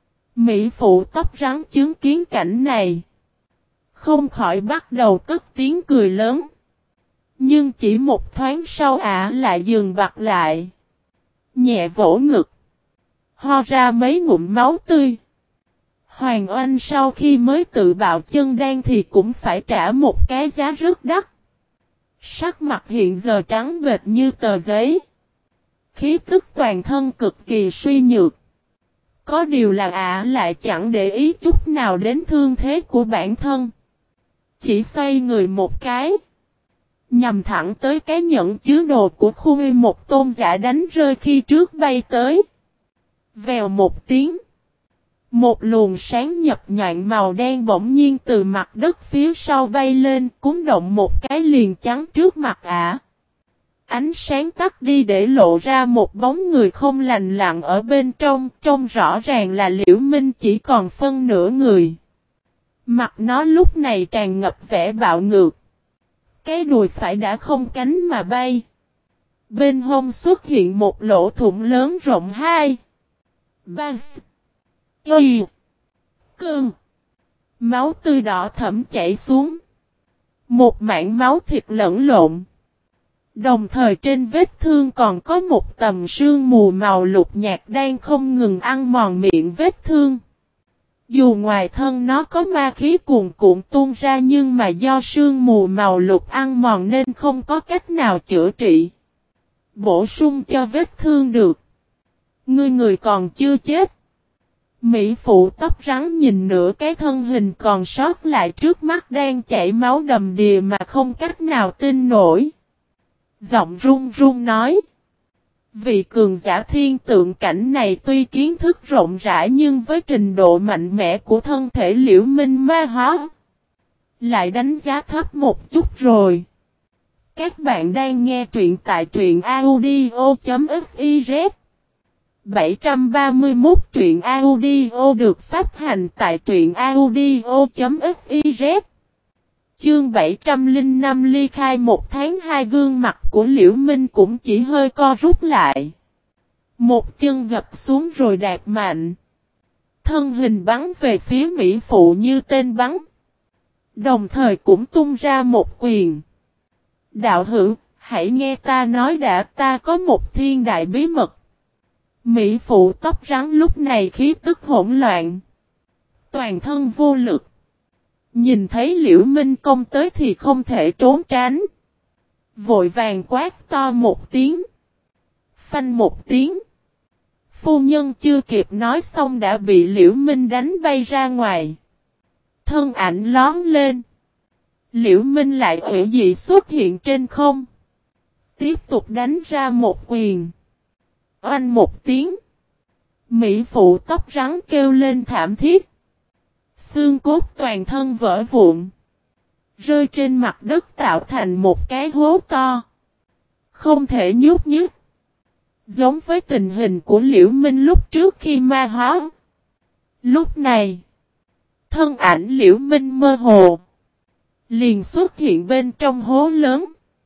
Mỹ phụ tóc rắn chứng kiến cảnh này. Không khỏi bắt đầu cất tiếng cười lớn. Nhưng chỉ một thoáng sau ả lại dừng bặt lại. Nhẹ vỗ ngực. Ho ra mấy ngụm máu tươi. Hoàng Oanh sau khi mới tự bạo chân đan thì cũng phải trả một cái giá rất đắt. Sắc mặt hiện giờ trắng bệch như tờ giấy. Khí tức toàn thân cực kỳ suy nhược. Có điều là ả lại chẳng để ý chút nào đến thương thế của bản thân. Chỉ xoay người một cái. Nhằm thẳng tới cái nhẫn chứa đồ của khu một tôn giả đánh rơi khi trước bay tới. Vèo một tiếng. Một luồng sáng nhập nhọn màu đen bỗng nhiên từ mặt đất phía sau bay lên cuốn động một cái liền chắn trước mặt ả. Ánh sáng tắt đi để lộ ra một bóng người không lành lặn ở bên trong, trông rõ ràng là Liễu Minh chỉ còn phân nửa người. Mặt nó lúc này tràn ngập vẻ bạo ngược. Cái đùi phải đã không cánh mà bay. Bên hông xuất hiện một lỗ thủng lớn rộng 2, 3, Y, Cơn. Máu tươi đỏ thẫm chảy xuống. Một mảng máu thịt lẫn lộn. Đồng thời trên vết thương còn có một tầm sương mù màu lục nhạt đang không ngừng ăn mòn miệng vết thương. Dù ngoài thân nó có ma khí cuồn cuộn tuôn ra nhưng mà do sương mù màu lục ăn mòn nên không có cách nào chữa trị. Bổ sung cho vết thương được. Người còn chưa chết. Mỹ phụ tóc rắn nhìn nửa cái thân hình còn sót lại trước mắt đang chảy máu đầm đìa mà không cách nào tin nổi. Giọng run run nói. Vị cường giả thiên tượng cảnh này tuy kiến thức rộng rãi nhưng với trình độ mạnh mẽ của thân thể Liễu Minh ma hóa. Lại đánh giá thấp một chút rồi. Các bạn đang nghe truyện tại truyện audio.fiz 731 truyện audio được phát hành tại truyện audio.fiz. Chương 705 ly khai một tháng hai gương mặt của Liễu Minh cũng chỉ hơi co rút lại. Một chân gập xuống rồi đạp mạnh. Thân hình bắn về phía Mỹ phụ như tên bắn. Đồng thời cũng tung ra một quyền. Đạo hữu, hãy nghe ta nói đã, ta có một thiên đại bí mật. Mỹ phụ tóc rắn lúc này khí tức hỗn loạn. Toàn thân vô lực. Nhìn thấy Liễu Minh công tới thì không thể trốn tránh. Vội vàng quát to một tiếng. Phanh một tiếng. Phu nhân chưa kịp nói xong đã bị Liễu Minh đánh bay ra ngoài. Thân ảnh lón lên. Liễu Minh lại ủy dị xuất hiện trên không. Tiếp tục đánh ra một quyền. Oanh một tiếng. Mỹ phụ tóc rắn kêu lên thảm thiết. Xương cốt toàn thân vỡ vụn. Rơi trên mặt đất tạo thành một cái hố to. Không thể nhúc nhích. Giống với tình hình của Liễu Minh lúc trước khi ma hóa. Lúc này, thân ảnh Liễu Minh mơ hồ. Liền xuất hiện bên trong hố lớn.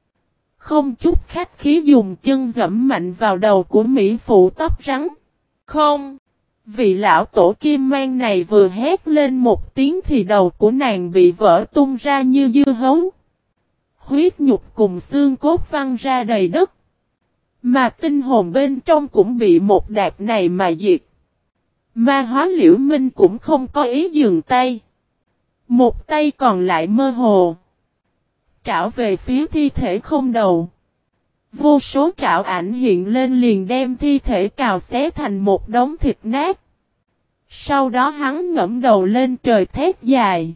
Không chút khách khí dùng chân dẫm mạnh vào đầu của Mỹ phụ tóc rắn. Không! Vị lão tổ kim mang này vừa hét lên một tiếng thì đầu của nàng bị vỡ tung ra như dưa hấu. Huyết nhục cùng xương cốt văng ra đầy đất. Mà tinh hồn bên trong cũng bị một đạp này mà diệt. Ma hóa Liễu Minh cũng không có ý dừng tay. Một tay còn lại mơ hồ. Trảo về phía thi thể không đầu. Vô số trảo ảnh hiện lên liền đem thi thể cào xé thành một đống thịt nát. Sau đó hắn ngẫm đầu lên trời thét dài.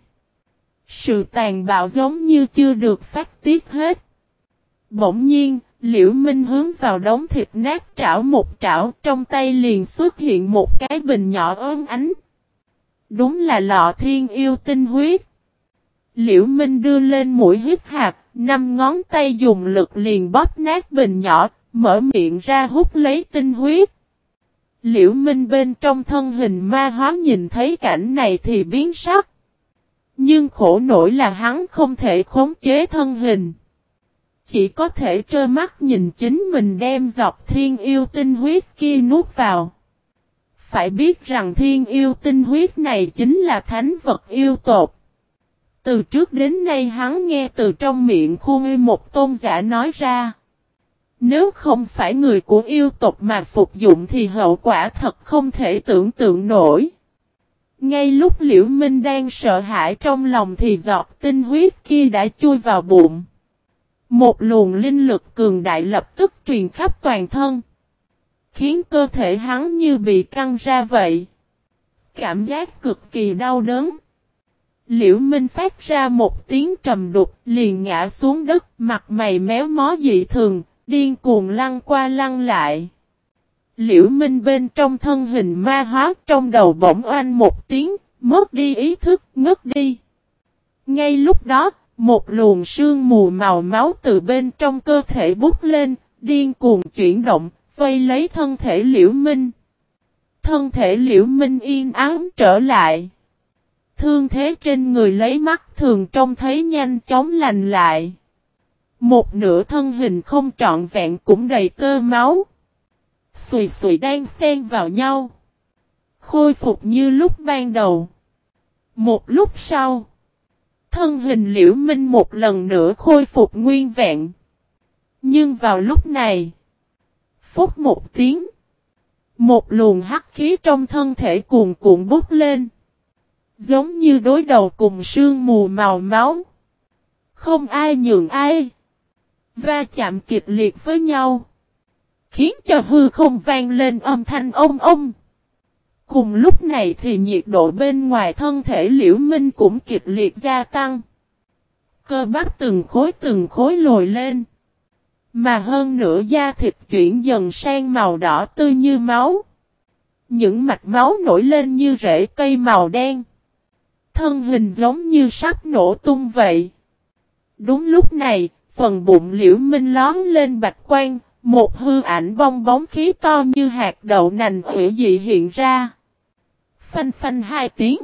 Sự tàn bạo giống như chưa được phát tiết hết. Bỗng nhiên, Liễu Minh hướng vào đống thịt nát trảo một trảo, trong tay liền xuất hiện một cái bình nhỏ óng ánh. Đúng là lọ thiên yêu tinh huyết. Liễu Minh đưa lên mũi hít hạt, 5 ngón tay dùng lực liền bóp nát bình nhỏ, mở miệng ra hút lấy tinh huyết. Liễu Minh bên trong thân hình ma hóa nhìn thấy cảnh này thì biến sắc. Nhưng khổ nổi là hắn không thể khống chế thân hình. Chỉ có thể trơ mắt nhìn chính mình đem giọt thiên yêu tinh huyết kia nuốt vào. Phải biết rằng thiên yêu tinh huyết này chính là thánh vật yêu tột. Từ trước đến nay hắn nghe từ trong miệng Khuê một tôn giả nói ra. Nếu không phải người của yêu tộc mà phục dụng thì hậu quả thật không thể tưởng tượng nổi. Ngay lúc Liễu Minh đang sợ hãi trong lòng thì giọt tinh huyết kia đã chui vào bụng. Một luồng linh lực cường đại lập tức truyền khắp toàn thân. Khiến cơ thể hắn như bị căng ra vậy. Cảm giác cực kỳ đau đớn. Liễu Minh phát ra một tiếng trầm đục liền ngã xuống đất, mặt mày méo mó dị thường, điên cuồng lăn qua lăn lại. Liễu Minh bên trong thân hình ma hóa trong đầu bỗng oanh một tiếng, mất đi ý thức, ngất đi. Ngay lúc đó, một luồng sương mù màu máu từ bên trong cơ thể bút lên, điên cuồng chuyển động, vây lấy thân thể Liễu Minh. Thân thể Liễu Minh yên ắng trở lại. Thương thế trên người lấy mắt thường trông thấy nhanh chóng lành lại. Một nửa thân hình không trọn vẹn cũng đầy tơ máu. Xùi xùi đang xen vào nhau. Khôi phục như lúc ban đầu. Một lúc sau. Thân hình Liễu Minh một lần nữa khôi phục nguyên vẹn. Nhưng vào lúc này. Phút một tiếng. Một luồng hắc khí trong thân thể cuồn cuộn bốc lên. Giống như đối đầu cùng sương mù màu máu. Không ai nhường ai. Va chạm kịch liệt với nhau. Khiến cho hư không vang lên âm thanh ông ông. Cùng lúc này thì nhiệt độ bên ngoài thân thể Liễu Minh cũng kịch liệt gia tăng. Cơ bắp từng khối lồi lên. Mà hơn nữa da thịt chuyển dần sang màu đỏ tươi như máu. Những mạch máu nổi lên như rễ cây màu đen. Thân hình giống như sắp nổ tung vậy. Đúng lúc này, phần bụng Liễu Minh lóm lên bạch quang, một hư ảnh bong bóng khí to như hạt đậu nành hủy dị hiện ra. Phanh phanh hai tiếng.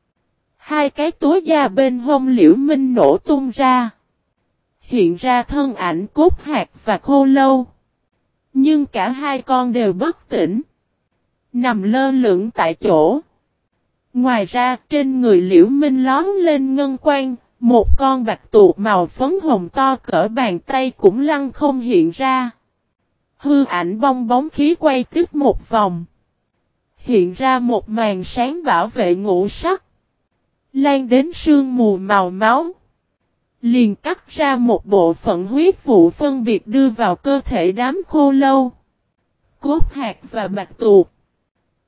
Hai cái túi da bên hông Liễu Minh nổ tung ra. Hiện ra thân ảnh cốt hạt và khô lâu. Nhưng cả hai con đều bất tỉnh. Nằm lơ lửng tại chỗ. Ngoài ra trên người Liễu Minh lóm lên ngân quang. Một con bạch tuộc màu phấn hồng to cỡ bàn tay cũng lăng không hiện ra. Hư ảnh bong bóng khí quay tiếp một vòng. Hiện ra một màn sáng bảo vệ ngũ sắc. Lan đến sương mù màu máu. Liền cắt ra một bộ phận huyết vụ phân biệt đưa vào cơ thể đám khô lâu. Cốt hạt và bạch tuộc.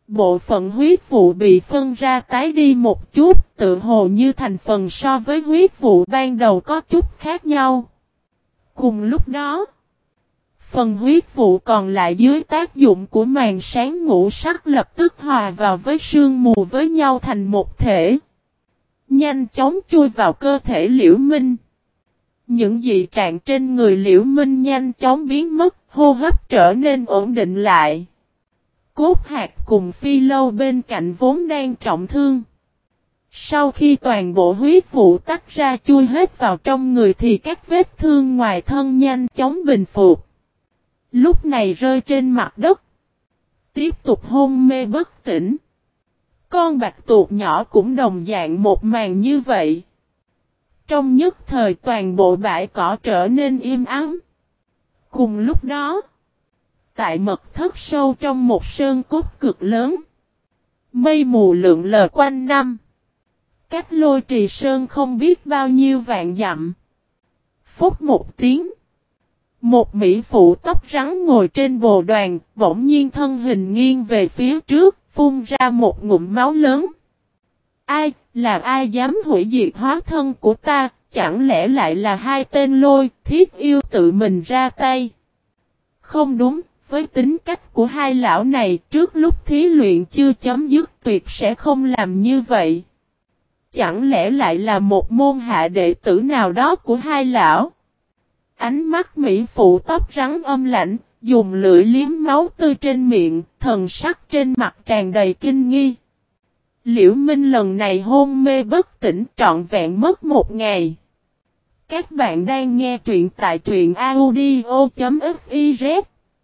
Bộ phận huyết vụ bị phân ra tái đi một chút, tự hồ như thành phần so với huyết vụ ban đầu có chút khác nhau. Cùng lúc đó, phần huyết vụ còn lại dưới tác dụng của màn sáng ngũ sắc lập tức hòa vào với sương mù với nhau thành một thể. Nhanh chóng chui vào cơ thể Liễu Minh. Những dị trạng trên người Liễu Minh nhanh chóng biến mất, hô hấp trở nên ổn định lại. Cốt hạt cùng Phi Lâu bên cạnh vốn đang trọng thương. Sau khi toàn bộ huyết vụ tách ra chui hết vào trong người thì các vết thương ngoài thân nhanh chóng bình phục. Lúc này rơi trên mặt đất. Tiếp tục hôn mê bất tỉnh. Con bạch tuộc nhỏ cũng đồng dạng một màn như vậy. Trong nhất thời toàn bộ bãi cỏ trở nên im ắng. Cùng lúc đó, tại mật thất sâu trong một sơn cốt cực lớn, mây mù lượn lờ quanh năm. Cách Lôi Trì Sơn không biết bao nhiêu vạn dặm. Phút một tiếng, một mỹ phụ tóc rắn ngồi trên bồ đoàn, bỗng nhiên thân hình nghiêng về phía trước, phun ra một ngụm máu lớn. Ai, là ai dám hủy diệt hóa thân của ta, chẳng lẽ lại là hai tên Lôi, Thiết Yêu tự mình ra tay? Không đúng, với tính cách của hai lão này trước lúc thí luyện chưa chấm dứt tuyệt sẽ không làm như vậy. Chẳng lẽ lại là một môn hạ đệ tử nào đó của hai lão? Ánh mắt mỹ phụ tóc rắn âm lạnh, dùng lưỡi liếm máu tươi trên miệng, thần sắc trên mặt tràn đầy kinh nghi. Liễu Minh lần này hôn mê bất tỉnh trọn vẹn mất một ngày. Các bạn đang nghe truyện tại truyện audio.fiz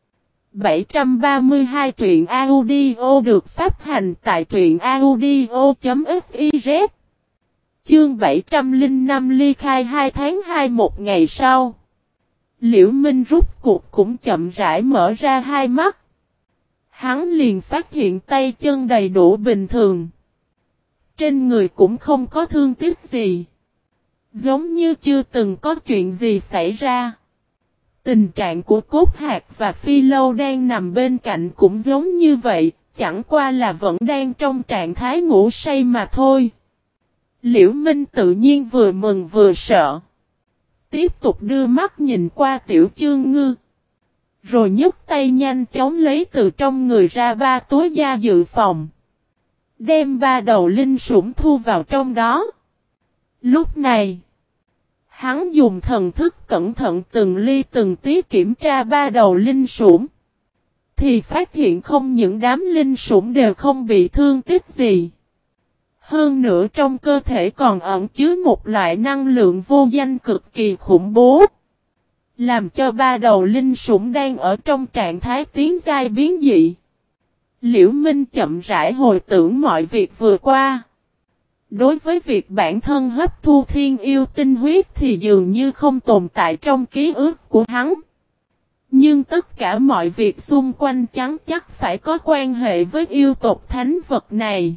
732 truyện audio được phát hành tại truyện audio.fiz. Chương 705 ly khai 2 tháng 21 ngày sau. Liễu Minh rút cuộc cũng chậm rãi mở ra hai mắt. Hắn liền phát hiện tay chân đầy đủ bình thường. Trên người cũng không có thương tích gì. Giống như chưa từng có chuyện gì xảy ra. Tình trạng của Cốt Hạt và Phi Lâu đang nằm bên cạnh cũng giống như vậy, chẳng qua là vẫn đang trong trạng thái ngủ say mà thôi. Liễu Minh tự nhiên vừa mừng vừa sợ. Tiếp tục đưa mắt nhìn qua Tiểu Chương Ngư. Rồi nhấc tay nhanh chóng lấy từ trong người ra 3 túi da dự phòng. Đem 3 đầu linh sủng thu vào trong đó. Lúc này, hắn dùng thần thức cẩn thận từng ly từng tí kiểm tra 3 đầu linh sủng. Thì phát hiện không những đám linh sủng đều không bị thương tích gì. Hơn nữa trong cơ thể còn ẩn chứa một loại năng lượng vô danh cực kỳ khủng bố. Làm cho 3 đầu linh sủng đang ở trong trạng thái tiến giai biến dị. Liễu Minh chậm rãi hồi tưởng mọi việc vừa qua. Đối với việc bản thân hấp thu thiên yêu tinh huyết thì dường như không tồn tại trong ký ức của hắn. Nhưng tất cả mọi việc xung quanh chắc phải có quan hệ với yêu tộc thánh vật này.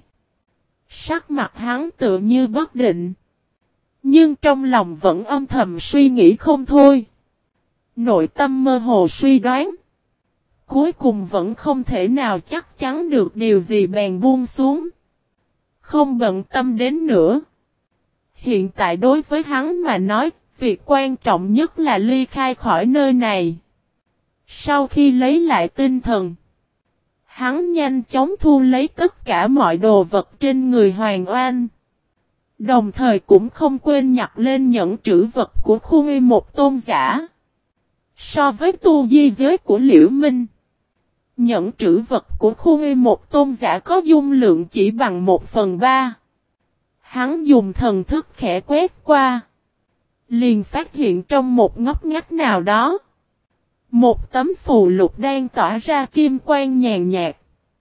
Sắc mặt hắn tựa như bất định. Nhưng trong lòng vẫn âm thầm suy nghĩ không thôi. Nội tâm mơ hồ suy đoán. Cuối cùng vẫn không thể nào chắc chắn được điều gì bèn buông xuống. Không bận tâm đến nữa. Hiện tại đối với hắn mà nói, việc quan trọng nhất là ly khai khỏi nơi này. Sau khi lấy lại tinh thần, hắn nhanh chóng thu lấy tất cả mọi đồ vật trên người Hoàng Oanh. Đồng thời cũng không quên nhặt lên nhẫn trữ vật của khu nghi một tôn giả. So với tu di giới của Liễu Minh, nhẫn trữ vật của khu nghi một tôn giả có dung lượng chỉ bằng 1/3. Hắn dùng thần thức khẽ quét qua. Liền phát hiện trong một ngóc ngách nào đó. Một tấm phù lục đang tỏa ra kim quang nhàn nhạt.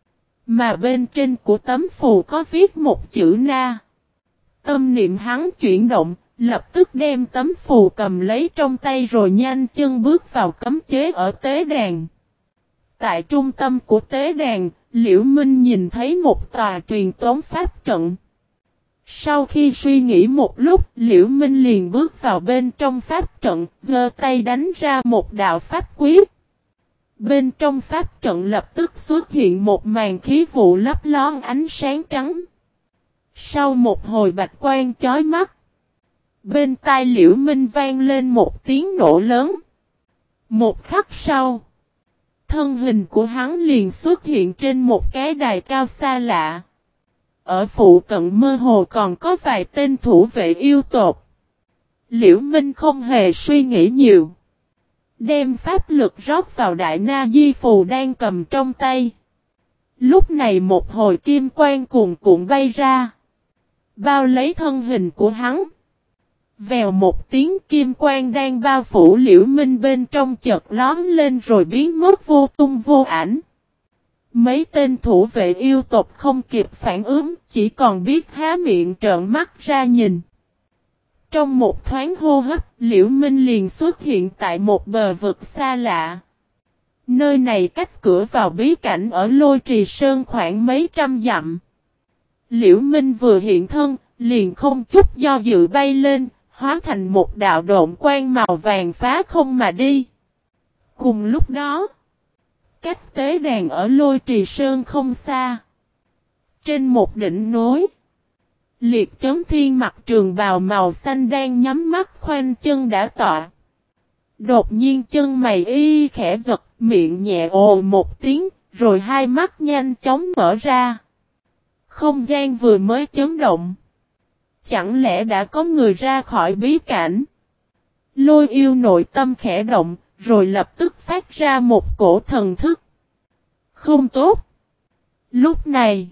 Mà bên trên của tấm phù có viết một chữ Na. Tâm niệm hắn chuyển động, lập tức đem tấm phù cầm lấy trong tay rồi nhanh chân bước vào cấm chế ở tế đàn. Tại trung tâm của tế đàn, Liễu Minh nhìn thấy một tòa truyền tống pháp trận. Sau khi suy nghĩ một lúc, Liễu Minh liền bước vào bên trong pháp trận, giơ tay đánh ra một đạo pháp quyết. Bên trong pháp trận lập tức xuất hiện một màn khí vụ lấp ló ánh sáng trắng. Sau một hồi bạch quang chói mắt, bên tai Liễu Minh vang lên một tiếng nổ lớn. Một khắc sau, thân hình của hắn liền xuất hiện trên một cái đài cao xa lạ. Ở phụ cận mơ hồ còn có vài tên thủ vệ yêu tộc. Liễu Minh không hề suy nghĩ nhiều, đem pháp lực rót vào đại na di phù đang cầm trong tay. Lúc này một hồi kim quang cuồn cuộn bay ra, bao lấy thân hình của hắn. Vèo một tiếng, kim quang đang bao phủ Liễu Minh bên trong chợt lóe lên rồi biến mất vô tung vô ảnh. Mấy tên thủ vệ yêu tộc không kịp phản ứng, chỉ còn biết há miệng trợn mắt ra nhìn. Trong một thoáng hô hấp, Liễu Minh liền xuất hiện tại một bờ vực xa lạ. Nơi này cách cửa vào bí cảnh ở Lôi Trì Sơn khoảng mấy trăm dặm. Liễu Minh vừa hiện thân, liền không chút do dự bay lên, hóa thành một đạo độn quang màu vàng phá không mà đi. Cùng lúc đó, cách tế đàn ở Lôi Trì Sơn không xa. Trên một đỉnh núi, Liệt Chấn Thiên mặc trường bào màu xanh đang nhắm mắt khoanh chân đã tọa. Đột nhiên chân mày y khẽ giật, miệng nhẹ ồ một tiếng, rồi hai mắt nhanh chóng mở ra. Không gian vừa mới chấn động. Chẳng lẽ đã có người ra khỏi bí cảnh? Lôi yêu nội tâm khẽ động, rồi lập tức phát ra một cổ thần thức. Không tốt. Lúc này,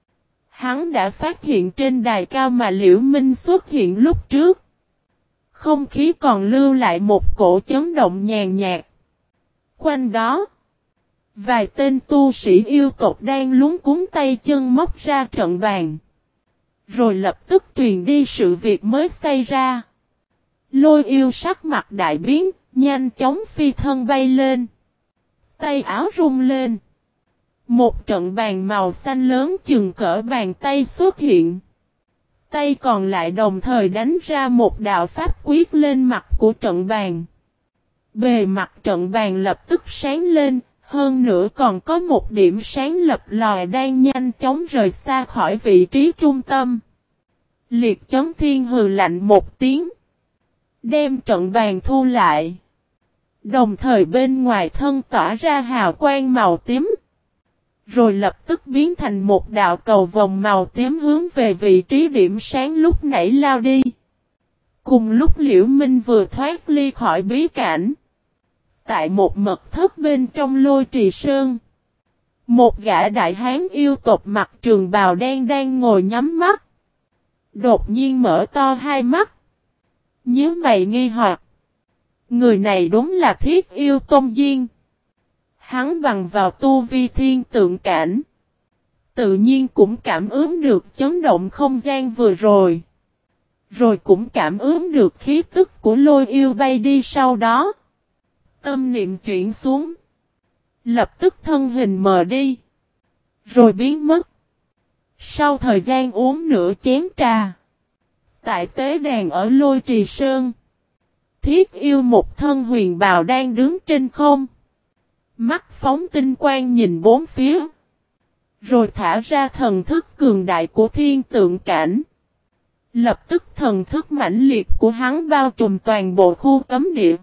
hắn đã phát hiện trên đài cao mà Liễu Minh xuất hiện lúc trước. Không khí còn lưu lại một cổ chấn động nhàn nhạt. Quanh đó, vài tên tu sĩ yêu tộc đang luống cuống tay chân móc ra trận bàn. Rồi lập tức truyền đi sự việc mới xảy ra. Lôi yêu sắc mặt đại biến, nhanh chóng phi thân bay lên. Tay áo rung lên. Một trận bàn màu xanh lớn chừng cỡ bàn tay xuất hiện. Tay còn lại đồng thời đánh ra một đạo pháp quyết lên mặt của trận bàn. Bề mặt trận bàn lập tức sáng lên, hơn nữa còn có một điểm sáng lập lòi đang nhanh chóng rời xa khỏi vị trí trung tâm. Liệt Chấn Thiên hừ lạnh một tiếng, đem trận bàn thu lại. Đồng thời bên ngoài thân tỏa ra hào quang màu tím. Rồi lập tức biến thành một đạo cầu vòng màu tím hướng về vị trí điểm sáng lúc nãy lao đi. Cùng lúc Liễu Minh vừa thoát ly khỏi bí cảnh. Tại một mật thất bên trong Lôi Trì Sơn, một gã đại hán yêu tộc mặc trường bào đen đang ngồi nhắm mắt. Đột nhiên mở to hai mắt, nhíu mày nghi hoặc. Người này đúng là Thiết Yêu Tôn Diên. Hắn bằng vào tu vi thiên tượng cảnh, tự nhiên cũng cảm ứng được chấn động không gian vừa rồi. Rồi cũng cảm ứng được khí tức của Lôi yêu bay đi sau đó. Tâm niệm chuyển xuống, lập tức thân hình mờ đi, rồi biến mất. Sau thời gian uống nửa chén trà, tại tế đàn ở Lôi Trì Sơn, Thiết Yêu một thân huyền bào đang đứng trên không. Mắt phóng tinh quang nhìn bốn phía, rồi thả ra thần thức cường đại của thiên tượng cảnh. Lập tức thần thức mãnh liệt của hắn bao trùm toàn bộ khu cấm địa.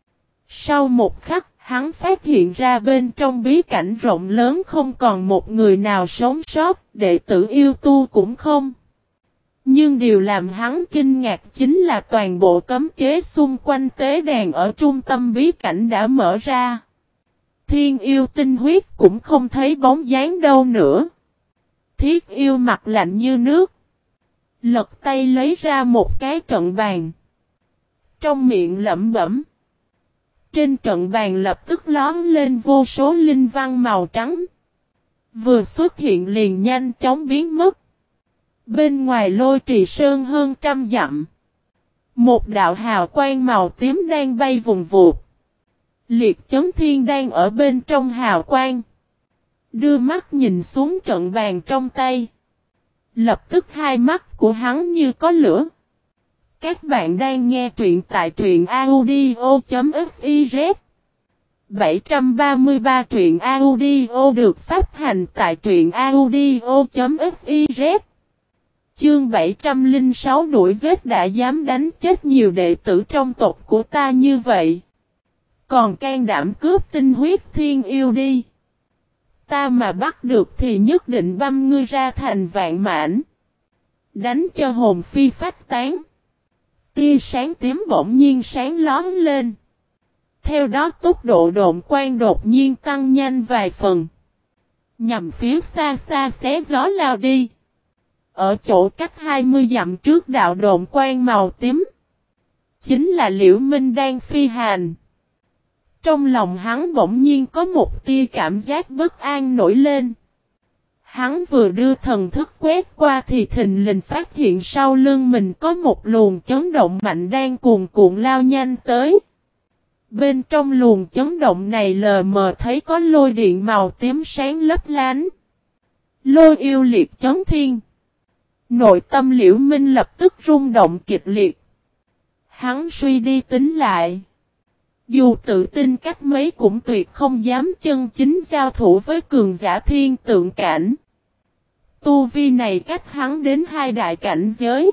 Sau một khắc, hắn phát hiện ra bên trong bí cảnh rộng lớn không còn một người nào sống sót, đệ tử yêu tu cũng không. Nhưng điều làm hắn kinh ngạc chính là toàn bộ cấm chế xung quanh tế đàn ở trung tâm bí cảnh đã mở ra. Thiên yêu tinh huyết cũng không thấy bóng dáng đâu nữa. Thiết yêu mặt lạnh như nước, lật tay lấy ra một cái trận bàn. Trong miệng lẩm bẩm. Trên trận bàn lập tức lóe lên vô số linh văn màu trắng. Vừa xuất hiện liền nhanh chóng biến mất. Bên ngoài Lôi Trì Sơn hơn trăm dặm, một đạo hào quang màu tím đang bay vùng vụt. Liệt Chấn Thiên đang ở bên trong hào quang, đưa mắt nhìn xuống trận bàn trong tay. Lập tức hai mắt của hắn như có lửa. Các bạn đang nghe truyện tại truyện audio.fiz 733 truyện audio được phát hành tại truyện audio.fiz. Chương 706 đuổi giết đã dám đánh chết nhiều đệ tử trong tộc của ta như vậy. Còn can đảm cướp tinh huyết thiên yêu đi. Ta mà bắt được thì nhất định băm ngươi ra thành vạn mảnh. Đánh cho hồn phi phách tán. Tia sáng tím bỗng nhiên sáng lóm lên. Theo đó tốc độ độn quang đột nhiên tăng nhanh vài phần. Nhằm phía xa xa xé gió lao đi. Ở chỗ cách 20 dặm trước đạo độn quang màu tím. Chính là Liễu Minh đang phi hành. Trong lòng hắn bỗng nhiên có một tia cảm giác bất an nổi lên. Hắn vừa đưa thần thức quét qua thì thình lình phát hiện sau lưng mình có một luồng chấn động mạnh đang cuồn cuộn lao nhanh tới. Bên trong luồng chấn động này lờ mờ thấy có lôi điện màu tím sáng lấp lánh. Lôi yêu liệt chấn thiên. Nội tâm Liễu Minh lập tức rung động kịch liệt. Hắn suy đi tính lại. Dù tự tin cách mấy cũng tuyệt không dám chân chính giao thủ với cường giả thiên tượng cảnh. Tu vi này cách hắn đến hai đại cảnh giới.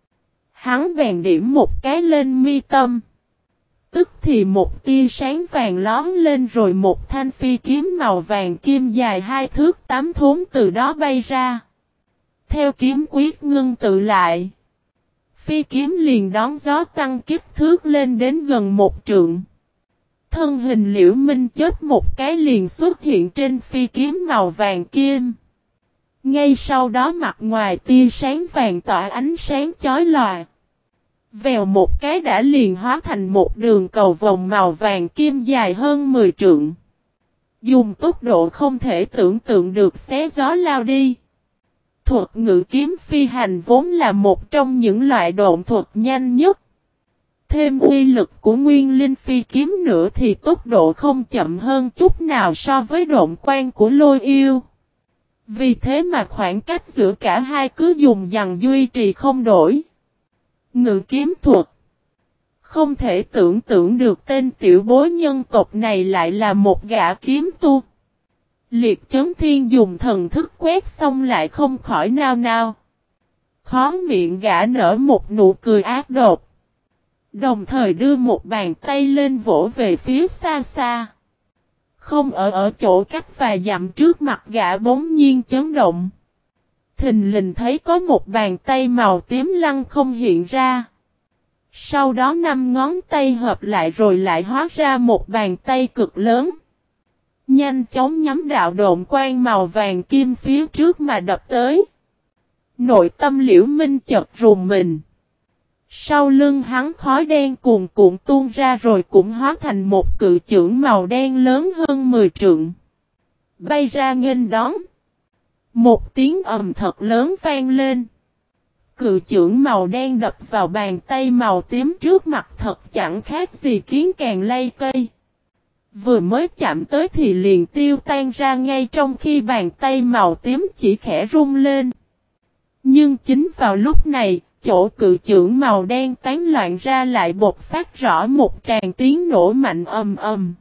Hắn bèn điểm một cái lên mi tâm. Tức thì một tia sáng vàng lóm lên rồi một thanh phi kiếm màu vàng kim dài 2 thước 8 thốn từ đó bay ra. Theo kiếm quyết ngưng tự lại. Phi kiếm liền đón gió tăng kích thước lên đến gần 1 trượng. Thân hình Liễu Minh chớp một cái liền xuất hiện trên phi kiếm màu vàng kim. Ngay sau đó mặt ngoài tia sáng vàng tỏa ánh sáng chói lòa. Vèo một cái đã liền hóa thành một đường cầu vòng màu vàng kim dài hơn 10 trượng. Dùng tốc độ không thể tưởng tượng được xé gió lao đi. Thuật ngự kiếm phi hành vốn là một trong những loại độn thuật nhanh nhất. Thêm uy lực của nguyên linh phi kiếm nữa thì tốc độ không chậm hơn chút nào so với độn quang của lôi yêu. Vì thế mà khoảng cách giữa cả hai cứ dùng dằng duy trì không đổi. Ngự kiếm thuật. Không thể tưởng tượng được tên tiểu bối nhân tộc này lại là một gã kiếm tu. Liệt chấn thiên dùng thần thức quét xong lại không khỏi nao nao. Khó miệng gã nở một nụ cười ác độc. Đồng thời đưa một bàn tay lên vỗ về phía xa xa. Không ở chỗ cách vài dặm trước mặt gã bỗng nhiên chấn động. Thình lình thấy có một bàn tay màu tím lăng không hiện ra. Sau đó 5 ngón tay hợp lại rồi lại hóa ra một bàn tay cực lớn. Nhanh chóng nhắm đạo độn quang màu vàng kim phía trước mà đập tới. Nội tâm Liễu Minh chợt rùng mình. Sau lưng hắn khói đen cuồn cuộn tuôn ra rồi cũng hóa thành một cự chưởng màu đen lớn hơn 10 trượng. Bay ra nghênh đón. Một tiếng ầm thật lớn vang lên. Cự chưởng màu đen đập vào bàn tay màu tím trước mặt thật chẳng khác gì kiến càng lay cây. Vừa mới chạm tới thì liền tiêu tan ra ngay trong khi bàn tay màu tím chỉ khẽ rung lên. Nhưng chính vào lúc này, chỗ cự chưởng màu đen tán loạn ra lại bộc phát rõ một tràng tiếng nổ mạnh ầm ầm.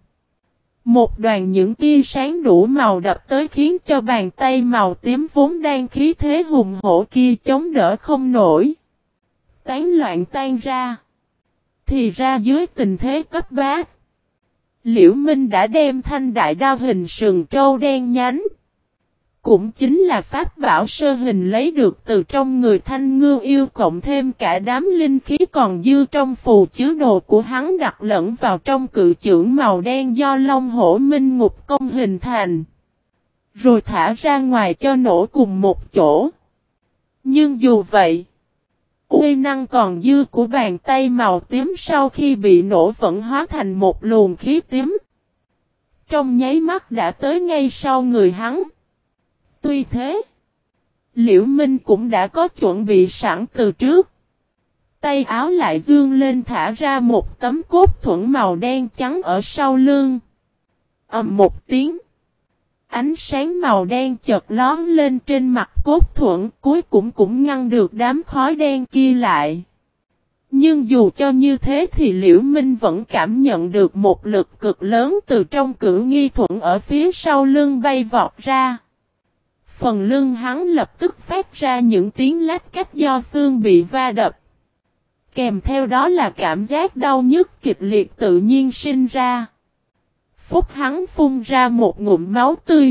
Một đoàn những tia sáng đủ màu đập tới khiến cho bàn tay màu tím vốn đang khí thế hùng hổ kia chống đỡ không nổi. Tán loạn tan ra. Thì ra dưới tình thế cấp bách. Liễu Minh đã đem thanh đại đao hình sừng trâu đen nhánh. Cũng chính là pháp bảo sơ hình lấy được từ trong người Thanh Ngưu yêu cộng thêm cả đám linh khí còn dư trong phù chứa đồ của hắn đặt lẫn vào trong cự chưởng màu đen do Long Hổ Minh Ngục công hình thành. Rồi thả ra ngoài cho nổ cùng một chỗ. Nhưng dù vậy, uy năng còn dư của bàn tay màu tím sau khi bị nổ vẫn hóa thành một luồng khí tím. Trong nháy mắt đã tới ngay sau người hắn. Tuy thế, Liễu Minh cũng đã có chuẩn bị sẵn từ trước. Tay áo lại dương lên thả ra một tấm cốt thuẫn màu đen trắng ở sau lưng. Ầm một tiếng. Ánh sáng màu đen chợt lóe lên trên mặt cốt thuẫn cuối cùng cũng ngăn được đám khói đen kia lại. Nhưng dù cho như thế thì Liễu Minh vẫn cảm nhận được một lực cực lớn từ trong Cửu Nghi Thuẫn ở phía sau lưng bay vọt ra. Phần lưng hắn lập tức phát ra những tiếng lách cách do xương bị va đập. Kèm theo đó là cảm giác đau nhức kịch liệt tự nhiên sinh ra. Phúc hắn phun ra một ngụm máu tươi.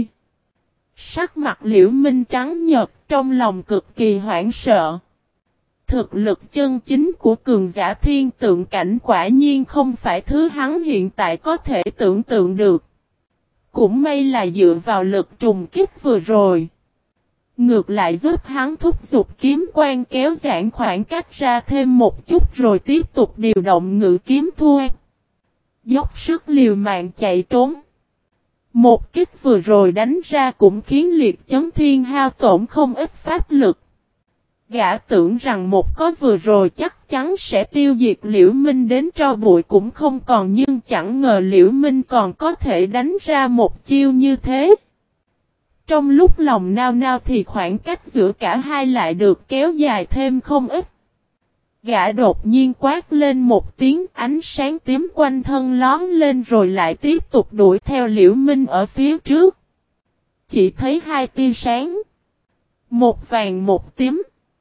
Sắc mặt Liễu Minh trắng nhợt, trong lòng cực kỳ hoảng sợ. Thực lực chân chính của cường giả thiên tượng cảnh quả nhiên không phải thứ hắn hiện tại có thể tưởng tượng được. Cũng may là dựa vào lực trùng kích vừa rồi. Ngược lại giúp hắn thúc giục kiếm quan kéo giãn khoảng cách ra thêm một chút rồi tiếp tục điều động ngự kiếm thua. Dốc sức liều mạng chạy trốn. Một kích vừa rồi đánh ra cũng khiến Liệt Chấn Thiên hao tổn không ít pháp lực. Gã tưởng rằng một có vừa rồi chắc chắn sẽ tiêu diệt Liễu Minh đến tro bụi cũng không còn, nhưng chẳng ngờ Liễu Minh còn có thể đánh ra một chiêu như thế. Trong lúc lòng nao nao thì khoảng cách giữa cả hai lại được kéo dài thêm không ít. Gã đột nhiên quát lên một tiếng, ánh sáng tím quanh thân lóm lên rồi lại tiếp tục đuổi theo Liễu Minh ở phía trước. Chỉ thấy hai tia sáng. Một vàng một tím.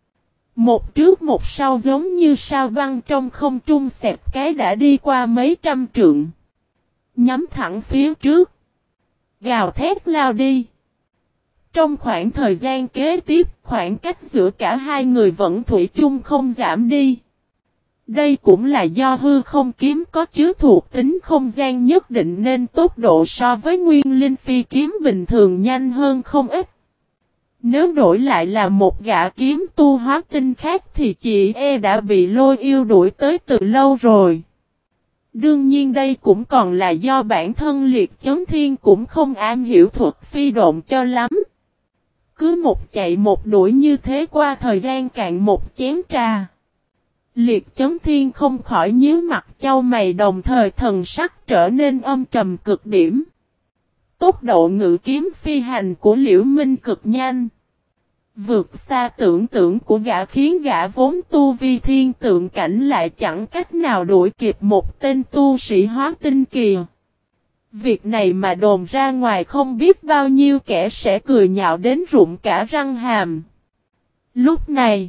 Một trước một sau giống như sao băng trong không trung xẹt cái đã đi qua mấy trăm trượng. Nhắm thẳng phía trước. Gào thét lao đi. Trong khoảng thời gian kế tiếp, khoảng cách giữa cả hai người vẫn thủy chung không giảm đi. Đây cũng là do hư không kiếm có chứa thuộc tính không gian nhất định nên tốc độ so với nguyên linh phi kiếm bình thường nhanh hơn không ít. Nếu đổi lại là một gã kiếm tu hóa tinh khác thì chị đã bị Lôi Yêu đuổi tới từ lâu rồi. Đương nhiên đây cũng còn là do bản thân Liệt Chấn Thiên cũng không am hiểu thuật phi độn cho lắm. Cứ một chạy một đuổi như thế qua thời gian cạn một chén trà. Liệt Chấn Thiên không khỏi nhíu mặt chau mày, đồng thời thần sắc trở nên âm trầm cực điểm. Tốc độ ngự kiếm phi hành của Liễu Minh cực nhanh. Vượt xa tưởng tượng của gã khiến gã vốn tu vi thiên tượng cảnh lại chẳng cách nào đuổi kịp một tên tu sĩ hóa tinh kỳ. Việc này mà đồn ra ngoài không biết bao nhiêu kẻ sẽ cười nhạo đến rụng cả răng hàm. Lúc này,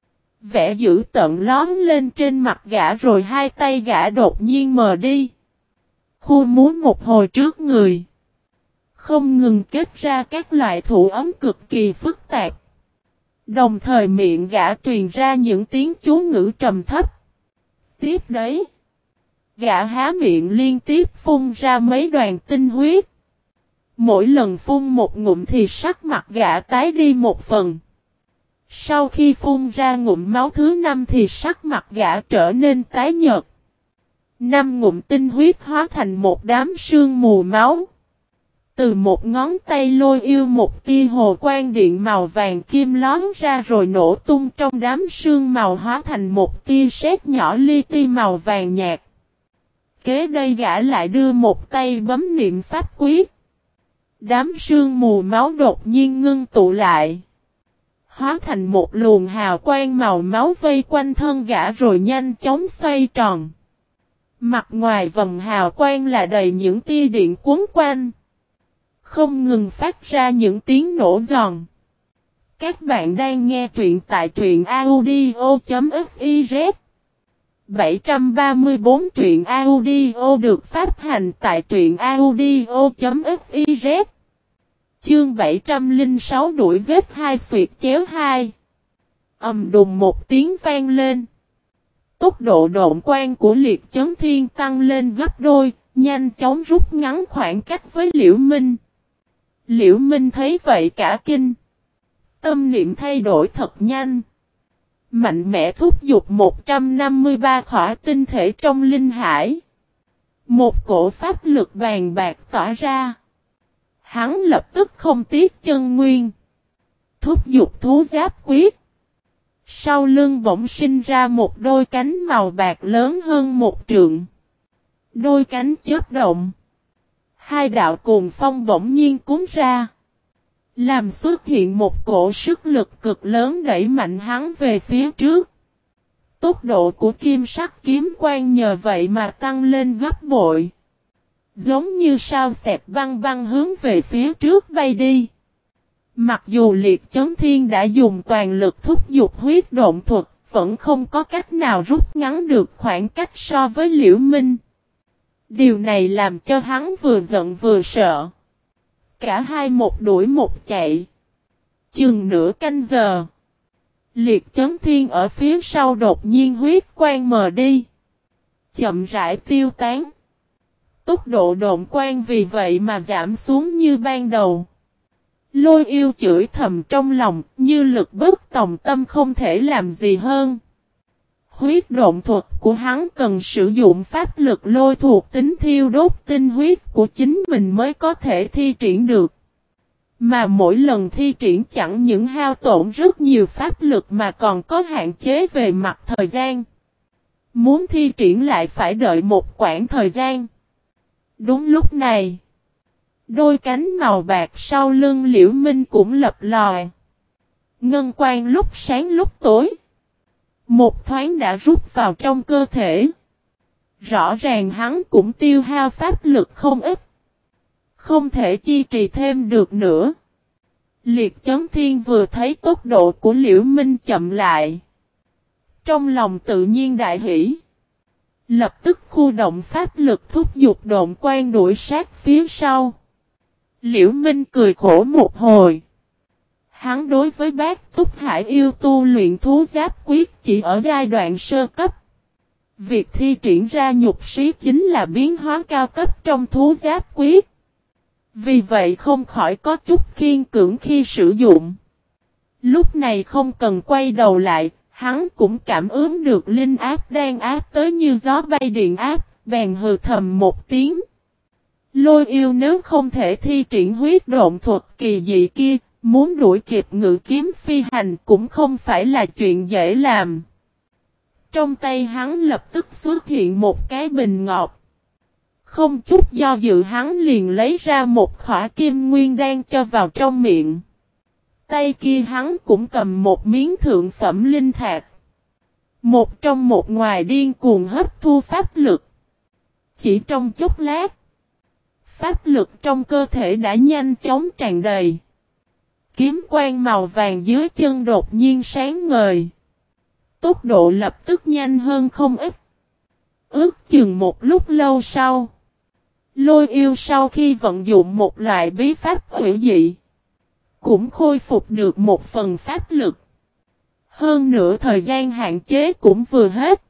vẻ dữ tợn lóm lên trên mặt gã rồi hai tay gã đột nhiên mờ đi. Khu múa một hồi trước người. Không ngừng kết ra các loại thủ ấm cực kỳ phức tạp. Đồng thời miệng gã truyền ra những tiếng chú ngữ trầm thấp. Tiếp đấy, gã há miệng liên tiếp phun ra mấy đoàn tinh huyết. Mỗi lần phun một ngụm thì sắc mặt gã tái đi một phần. Sau khi phun ra ngụm máu thứ 5 thì sắc mặt gã trở nên tái nhợt. 5 ngụm tinh huyết hóa thành một đám sương mù máu. Từ một ngón tay Lôi Yêu một tia hồ quang điện màu vàng kim lóm ra rồi nổ tung trong đám sương màu hóa thành một tia sét nhỏ li ti màu vàng nhạt. Kế đây gã lại đưa một tay bấm niệm pháp quyết. Đám sương mù máu đột nhiên ngưng tụ lại. Hóa thành một luồng hào quang màu máu vây quanh thân gã rồi nhanh chóng xoay tròn. Mặt ngoài vầng hào quang là đầy những tia điện cuốn quanh. Không ngừng phát ra những tiếng nổ giòn. Các bạn đang nghe truyện tại truyện audio.fiz 734 truyện audio được phát hành tại truyện audio.fiz. Chương 706 đuổi giết hai xuyệt chéo hai. Đùng một tiếng vang lên. Tốc độ độn quang của Liệt Chấn Thiên tăng lên gấp đôi, nhanh chóng rút ngắn khoảng cách với Liễu Minh. Liễu Minh thấy vậy cả kinh. Tâm niệm thay đổi thật nhanh. Mạnh mẽ thúc giục 153 khỏa tinh thể trong linh hải. Một cổ pháp lực bàn bạc tỏa ra. Hắn lập tức không tiếc chân nguyên. Thúc giục thú giáp quyết. Sau lưng bỗng sinh ra một đôi cánh màu bạc lớn hơn một trượng. Đôi cánh chớp động. Hai đạo cuồng phong bỗng nhiên cuốn ra. Làm xuất hiện một cổ sức lực cực lớn đẩy mạnh hắn về phía trước. Tốc độ của kim sắc kiếm quang nhờ vậy mà tăng lên gấp bội. Giống như sao xẹp băng băng hướng về phía trước bay đi. Mặc dù Liệt Chấn Thiên đã dùng toàn lực thúc giục huyết độn thuật, vẫn không có cách nào rút ngắn được khoảng cách so với Liễu Minh. Điều này làm cho hắn vừa giận vừa sợ. Cả hai một đuổi một chạy. Chừng nửa canh giờ. Liệt Chấn Thiên ở phía sau đột nhiên huyết quang mờ đi. Chậm rãi tiêu tán. Tốc độ độn quang vì vậy mà giảm xuống như ban đầu. Lôi Yêu chửi thầm trong lòng, như lực bất tòng tâm không thể làm gì hơn. Huyết độn thuật của hắn cần sử dụng pháp lực lôi thuộc tính thiêu đốt tinh huyết của chính mình mới có thể thi triển được. Mà mỗi lần thi triển chẳng những hao tổn rất nhiều pháp lực mà còn có hạn chế về mặt thời gian. Muốn thi triển lại phải đợi một quãng thời gian. Đúng lúc này, đôi cánh màu bạc sau lưng Liễu Minh cũng lập lòi. Ngân quang lúc sáng lúc tối. Một thoáng đã rút vào trong cơ thể. Rõ ràng hắn cũng tiêu hao pháp lực không ít. Không thể chi trì thêm được nữa. Liệt Chấn Thiên vừa thấy tốc độ của Liễu Minh chậm lại. Trong lòng tự nhiên đại hỷ. Lập tức khu động pháp lực thúc giục độn quang đuổi sát phía sau. Liễu Minh cười khổ một hồi. Hắn đối với Bát Túc Hải yêu tu luyện thú giáp quyết chỉ ở giai đoạn sơ cấp. Việc thi triển ra nhục sĩ chính là biến hóa cao cấp trong thú giáp quyết. Vì vậy không khỏi có chút khiên cưỡng khi sử dụng. Lúc này không cần quay đầu lại, hắn cũng cảm ứng được linh áp đang áp tới như gió bay điện áp, bèn hừ thầm một tiếng. Lôi Yêu nếu không thể thi triển huyết độn thuật kỳ dị kia, muốn đuổi kịp ngự kiếm phi hành cũng không phải là chuyện dễ làm. Trong tay hắn lập tức xuất hiện một cái bình ngọc. Không chút do dự hắn liền lấy ra một khỏa kim nguyên đan cho vào trong miệng. Tay kia hắn cũng cầm một miếng thượng phẩm linh thạch. Một trong một ngoài điên cuồng hấp thu pháp lực. Chỉ trong chốc lát, pháp lực trong cơ thể đã nhanh chóng tràn đầy. Kiếm quang màu vàng dưới chân đột nhiên sáng ngời. Tốc độ lập tức nhanh hơn không ít. Ước chừng một lúc lâu sau, Lôi Yêu sau khi vận dụng một loại bí pháp hủy dị, cũng khôi phục được một phần pháp lực. Hơn nữa thời gian hạn chế cũng vừa hết.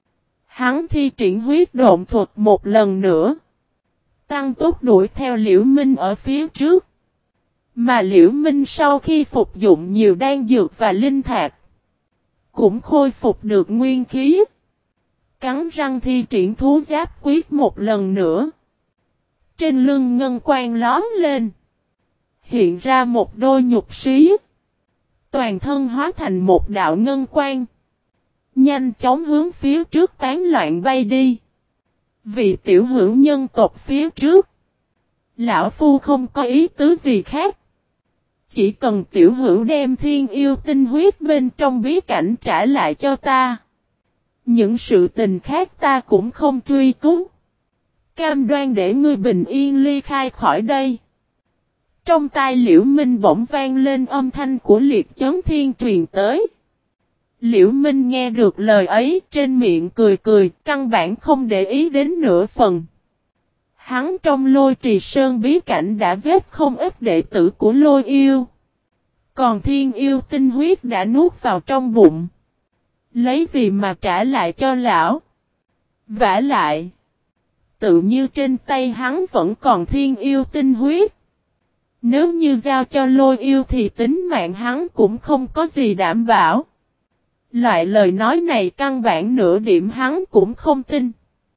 Hắn thi triển huyết độn thuật một lần nữa. Tăng tốc đuổi theo Liễu Minh ở phía trước. Mà Liễu Minh sau khi phục dụng nhiều đan dược và linh thạch, cũng khôi phục được nguyên khí. Cắn răng thi triển thú giáp quyết một lần nữa. Trên lưng ngân quang lóm lên. Hiện ra một đôi nhục sĩ. Toàn thân hóa thành một đạo ngân quang. Nhanh chóng hướng phía trước tán loạn bay đi. Vị tiểu hữu nhân tộc phía trước. Lão Phu không có ý tứ gì khác. Chỉ cần tiểu hữu đem thiên yêu tinh huyết bên trong bí cảnh trả lại cho ta. Những sự tình khác ta cũng không truy cứu. Cam đoan để ngươi bình yên ly khai khỏi đây. Trong tai Liễu Minh bỗng vang lên âm thanh của Liệt Chấn Thiên truyền tới. Liễu Minh nghe được lời ấy trên miệng cười cười, căn bản không để ý đến nửa phần. Hắn trong Lôi Trì Sơn bí cảnh đã giết không ít đệ tử của Lôi Yêu. Còn thiên yêu tinh huyết đã nuốt vào trong bụng. Lấy gì mà trả lại cho lão? Vả lại, tự như trên tay hắn vẫn còn thiên yêu tinh huyết. Nếu như giao cho Lôi Yêu thì tính mạng hắn cũng không có gì đảm bảo. Loại lời nói này căn bản nửa điểm hắn cũng không tin.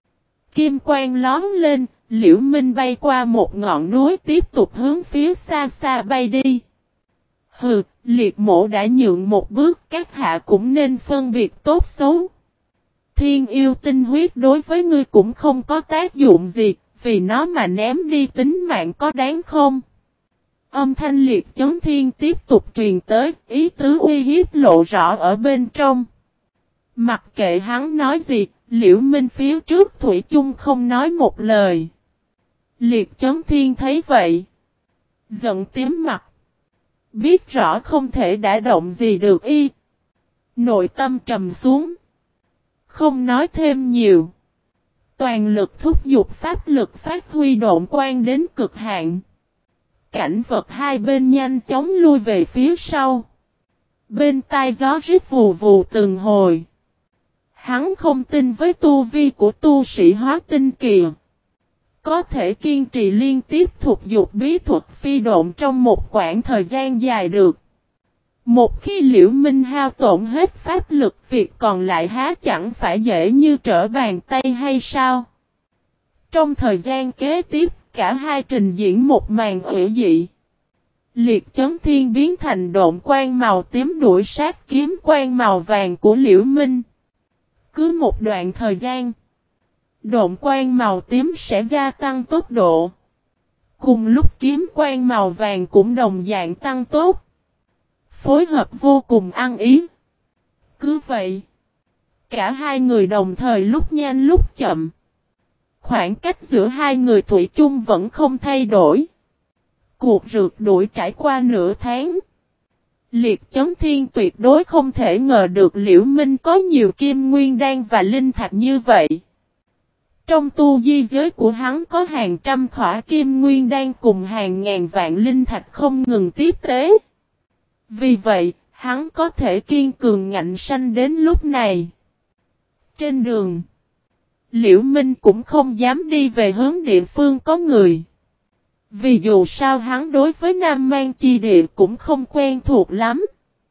Kim quang lóm lên, Liễu Minh bay qua một ngọn núi tiếp tục hướng phía xa xa bay đi. Hừ, Liệt Mộ đã nhượng một bước, các hạ cũng nên phân biệt tốt xấu. Thiên yêu tinh huyết đối với ngươi cũng không có tác dụng gì, vì nó mà ném đi tính mạng có đáng không? Âm thanh Liệt Chấn Thiên tiếp tục truyền tới, ý tứ uy hiếp lộ rõ ở bên trong. Mặc kệ hắn nói gì, Liễu Minh phía trước thủy chung không nói một lời. Liệt Chấn Thiên thấy vậy, giận tím mặt. Biết rõ không thể đả động gì được y. Nội tâm trầm xuống. Không nói thêm nhiều. Toàn lực thúc giục pháp lực phát huy độn quang đến cực hạn. Cảnh vật hai bên nhanh chóng lui về phía sau. Bên tai gió rít vù vù từng hồi. Hắn không tin với tu vi của tu sĩ hóa tinh kỳ. Có thể kiên trì liên tiếp thuộc dục bí thuật phi độn trong một quãng thời gian dài được. Một khi Liễu Minh hao tổn hết pháp lực, việc còn lại há chẳng phải dễ như trở bàn tay hay sao? Trong thời gian kế tiếp, cả hai trình diễn một màn ủy dị. Liệt Chấn Thiên biến thành độn quang màu tím đuổi sát kiếm quang màu vàng của Liễu Minh. Cứ một đoạn thời gian, độn quang màu tím sẽ gia tăng tốc độ. Cùng lúc kiếm quang màu vàng cũng đồng dạng tăng tốc. Phối hợp vô cùng ăn ý. Cứ vậy, cả hai người đồng thời lúc nhanh lúc chậm. Khoảng cách giữa hai người thủy chung vẫn không thay đổi. Cuộc rượt đuổi trải qua nửa tháng. Liệt Chấn Thiên tuyệt đối không thể ngờ được Liễu Minh có nhiều kim nguyên đan và linh thạch như vậy. Trong tu di giới của hắn có hàng trăm khỏa kim nguyên đan cùng hàng ngàn vạn linh thạch không ngừng tiếp tế. Vì vậy, hắn có thể kiên cường ngạnh sanh đến lúc này. Trên đường, Liễu Minh cũng không dám đi về hướng địa phương có người. Vì dù sao hắn đối với Nam Mang Chi Địa cũng không quen thuộc lắm.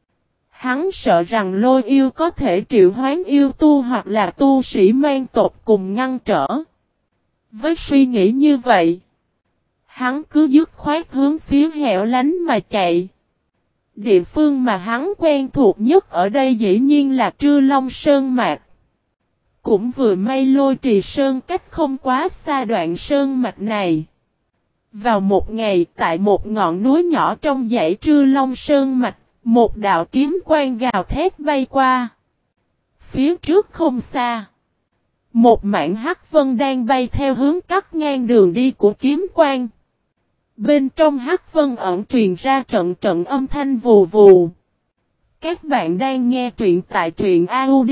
Hắn sợ rằng Lôi Yêu có thể triệu hoán yêu tu hoặc là tu sĩ mang tộc cùng ngăn trở. Với suy nghĩ như vậy, hắn cứ dứt khoát hướng phía hẻo lánh mà chạy. Địa phương mà hắn quen thuộc nhất ở đây dĩ nhiên là Trư Long Sơn Mạch. Cũng vừa may Lôi Trì Sơn cách không quá xa đoạn sơn mạch này. Vào một ngày tại một ngọn núi nhỏ trong dãy Trư Long Sơn Mạch, một đạo kiếm quang gào thét bay qua. Phía trước không xa, một mảng hắc vân đang bay theo hướng cắt ngang đường đi của kiếm quang. Bên trong hắc vân ẩn truyền ra trận trận âm thanh vù vù. Các bạn đang nghe truyện tại truyện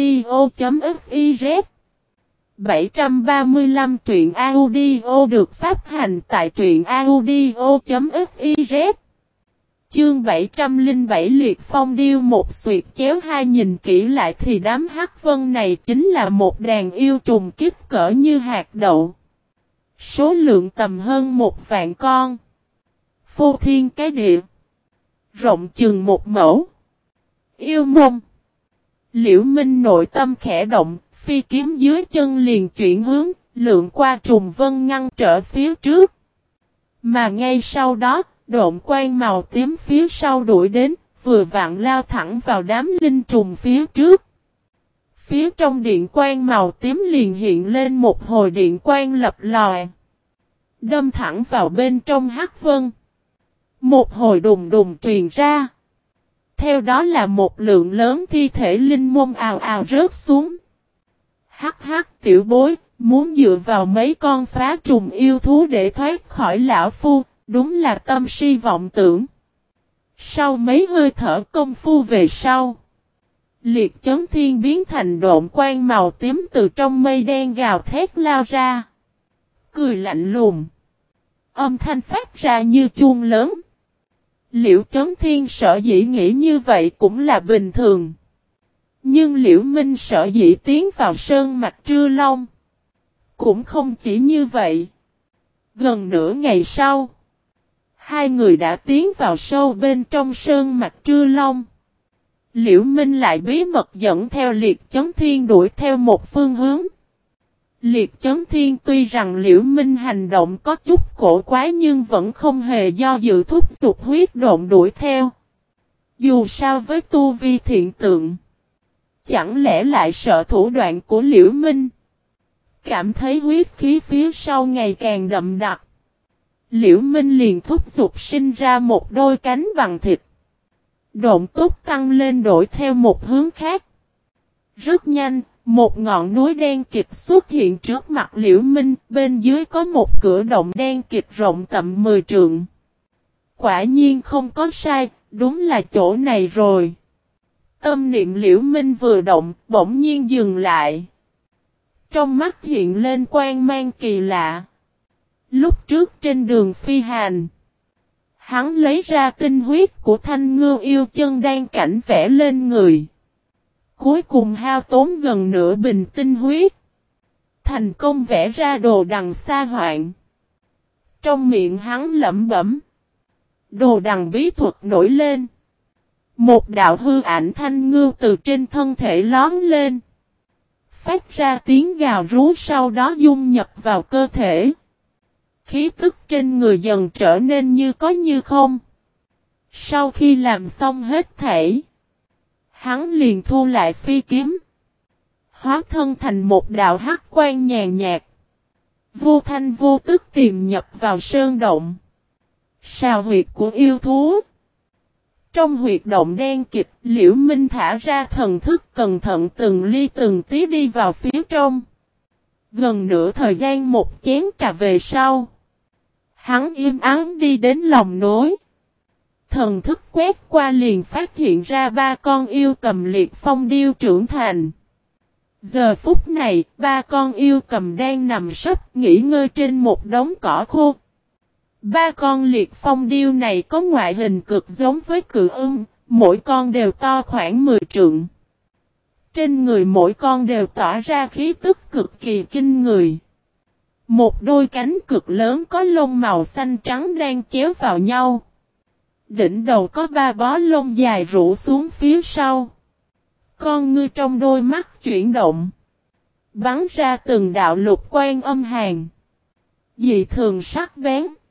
audio.fiz 735 truyện audio được phát hành tại truyện audio.fiz. Chương 707 Liệt Phong Điêu một xuyệt chéo hai, nhìn kỹ lại thì đám hắc vân này chính là một đàn yêu trùng kích cỡ như hạt đậu. Số lượng tầm hơn 1.000 con. Phô thiên cái địa. Rộng chừng một mẫu. Yêu mông. Liễu Minh nội tâm khẽ động, phi kiếm dưới chân liền chuyển hướng, lượn qua trùng vân ngăn trở phía trước. Mà ngay sau đó, độn quang màu tím phía sau đuổi đến, vừa vặn lao thẳng vào đám linh trùng phía trước. Phía trong điện quang màu tím liền hiện lên một hồi điện quang lập lòe. Đâm thẳng vào bên trong hắc vân. Một hồi đùng đùng truyền ra. Theo đó là một lượng lớn thi thể linh môn ào ào rớt xuống. Hắc hắc tiểu bối, muốn dựa vào mấy con phá trùng yêu thú để thoát khỏi lão phu, đúng là tâm si vọng tưởng. Sau mấy hơi thở công phu về sau, Liệt Chấn Thiên biến thành độn quang màu tím từ trong mây đen gào thét lao ra. Cười lạnh lùng. Âm thanh phát ra như chuông lớn. Liễu Chấn Thiên sợ dĩ nghĩ như vậy cũng là bình thường. Nhưng Liễu Minh sợ dĩ tiến vào sơn mạch Trư Long. Cũng không chỉ như vậy. Gần nửa ngày sau, hai người đã tiến vào sâu bên trong sơn mạch Trư Long. Liễu Minh lại bí mật dẫn theo Liệt Chấn Thiên đuổi theo một phương hướng. Liệt Chấn Thiên tuy rằng Liễu Minh hành động có chút cổ quái nhưng vẫn không hề do dự thúc giục huyết độn đuổi theo. Dù sao với tu vi thiện tượng, chẳng lẽ lại sợ thủ đoạn của Liễu Minh? Cảm thấy huyết khí phía sau ngày càng đậm đặc, Liễu Minh liền thúc giục sinh ra một đôi cánh bằng thịt. Độn túc tăng lên đổi theo một hướng khác. Rất nhanh, một ngọn núi đen kịt xuất hiện trước mặt Liễu Minh, bên dưới có một cửa động đen kịt rộng tầm 10 trượng. Quả nhiên không có sai, đúng là chỗ này rồi. Tâm niệm Liễu Minh vừa động, bỗng nhiên dừng lại. Trong mắt hiện lên quang mang kỳ lạ. Lúc trước trên đường phi hành, hắn lấy ra tinh huyết của Thanh Ngưu yêu chân đang cảnh vẽ lên người. Cuối cùng hao tốn gần nửa bình tinh huyết. Thành công vẽ ra đồ đằng sa hoạn. Trong miệng hắn lẩm bẩm. Đồ đằng bí thuật nổi lên. Một đạo hư ảnh thanh ngưu từ trên thân thể lóm lên. Phát ra tiếng gào rú, sau đó dung nhập vào cơ thể. Khí tức trên người dần trở nên như có như không. Sau khi làm xong hết thảy, hắn liền thu lại phi kiếm. Hóa thân thành một đạo hắc quang nhàn nhạt. Vô thanh vô tức tìm nhập vào sơn động. Sào huyệt của yêu thú. Trong huyệt động đen kịch, Liễu Minh thả ra thần thức cẩn thận từng ly từng tí đi vào phía trong. Gần nửa thời gian một chén trà về sau, hắn im ắng đi đến lòng núi. Thần thức quét qua liền phát hiện ra 3 con yêu cầm liệt phong điêu trưởng thành. Giờ phút này, 3 con yêu cầm đang nằm sấp nghỉ ngơi trên một đống cỏ khô. 3 con liệt phong điêu này có ngoại hình cực giống với cự ưng, mỗi con đều to khoảng 10 trượng. Trên người mỗi con đều tỏa ra khí tức cực kỳ kinh người. Một đôi cánh cực lớn có lông màu xanh trắng đang chéo vào nhau. Đỉnh đầu có 3 bó lông dài rủ xuống phía sau. Con ngươi trong đôi mắt chuyển động. Bắn ra từng đạo lục quang âm hàn. Dị thường sắc bén.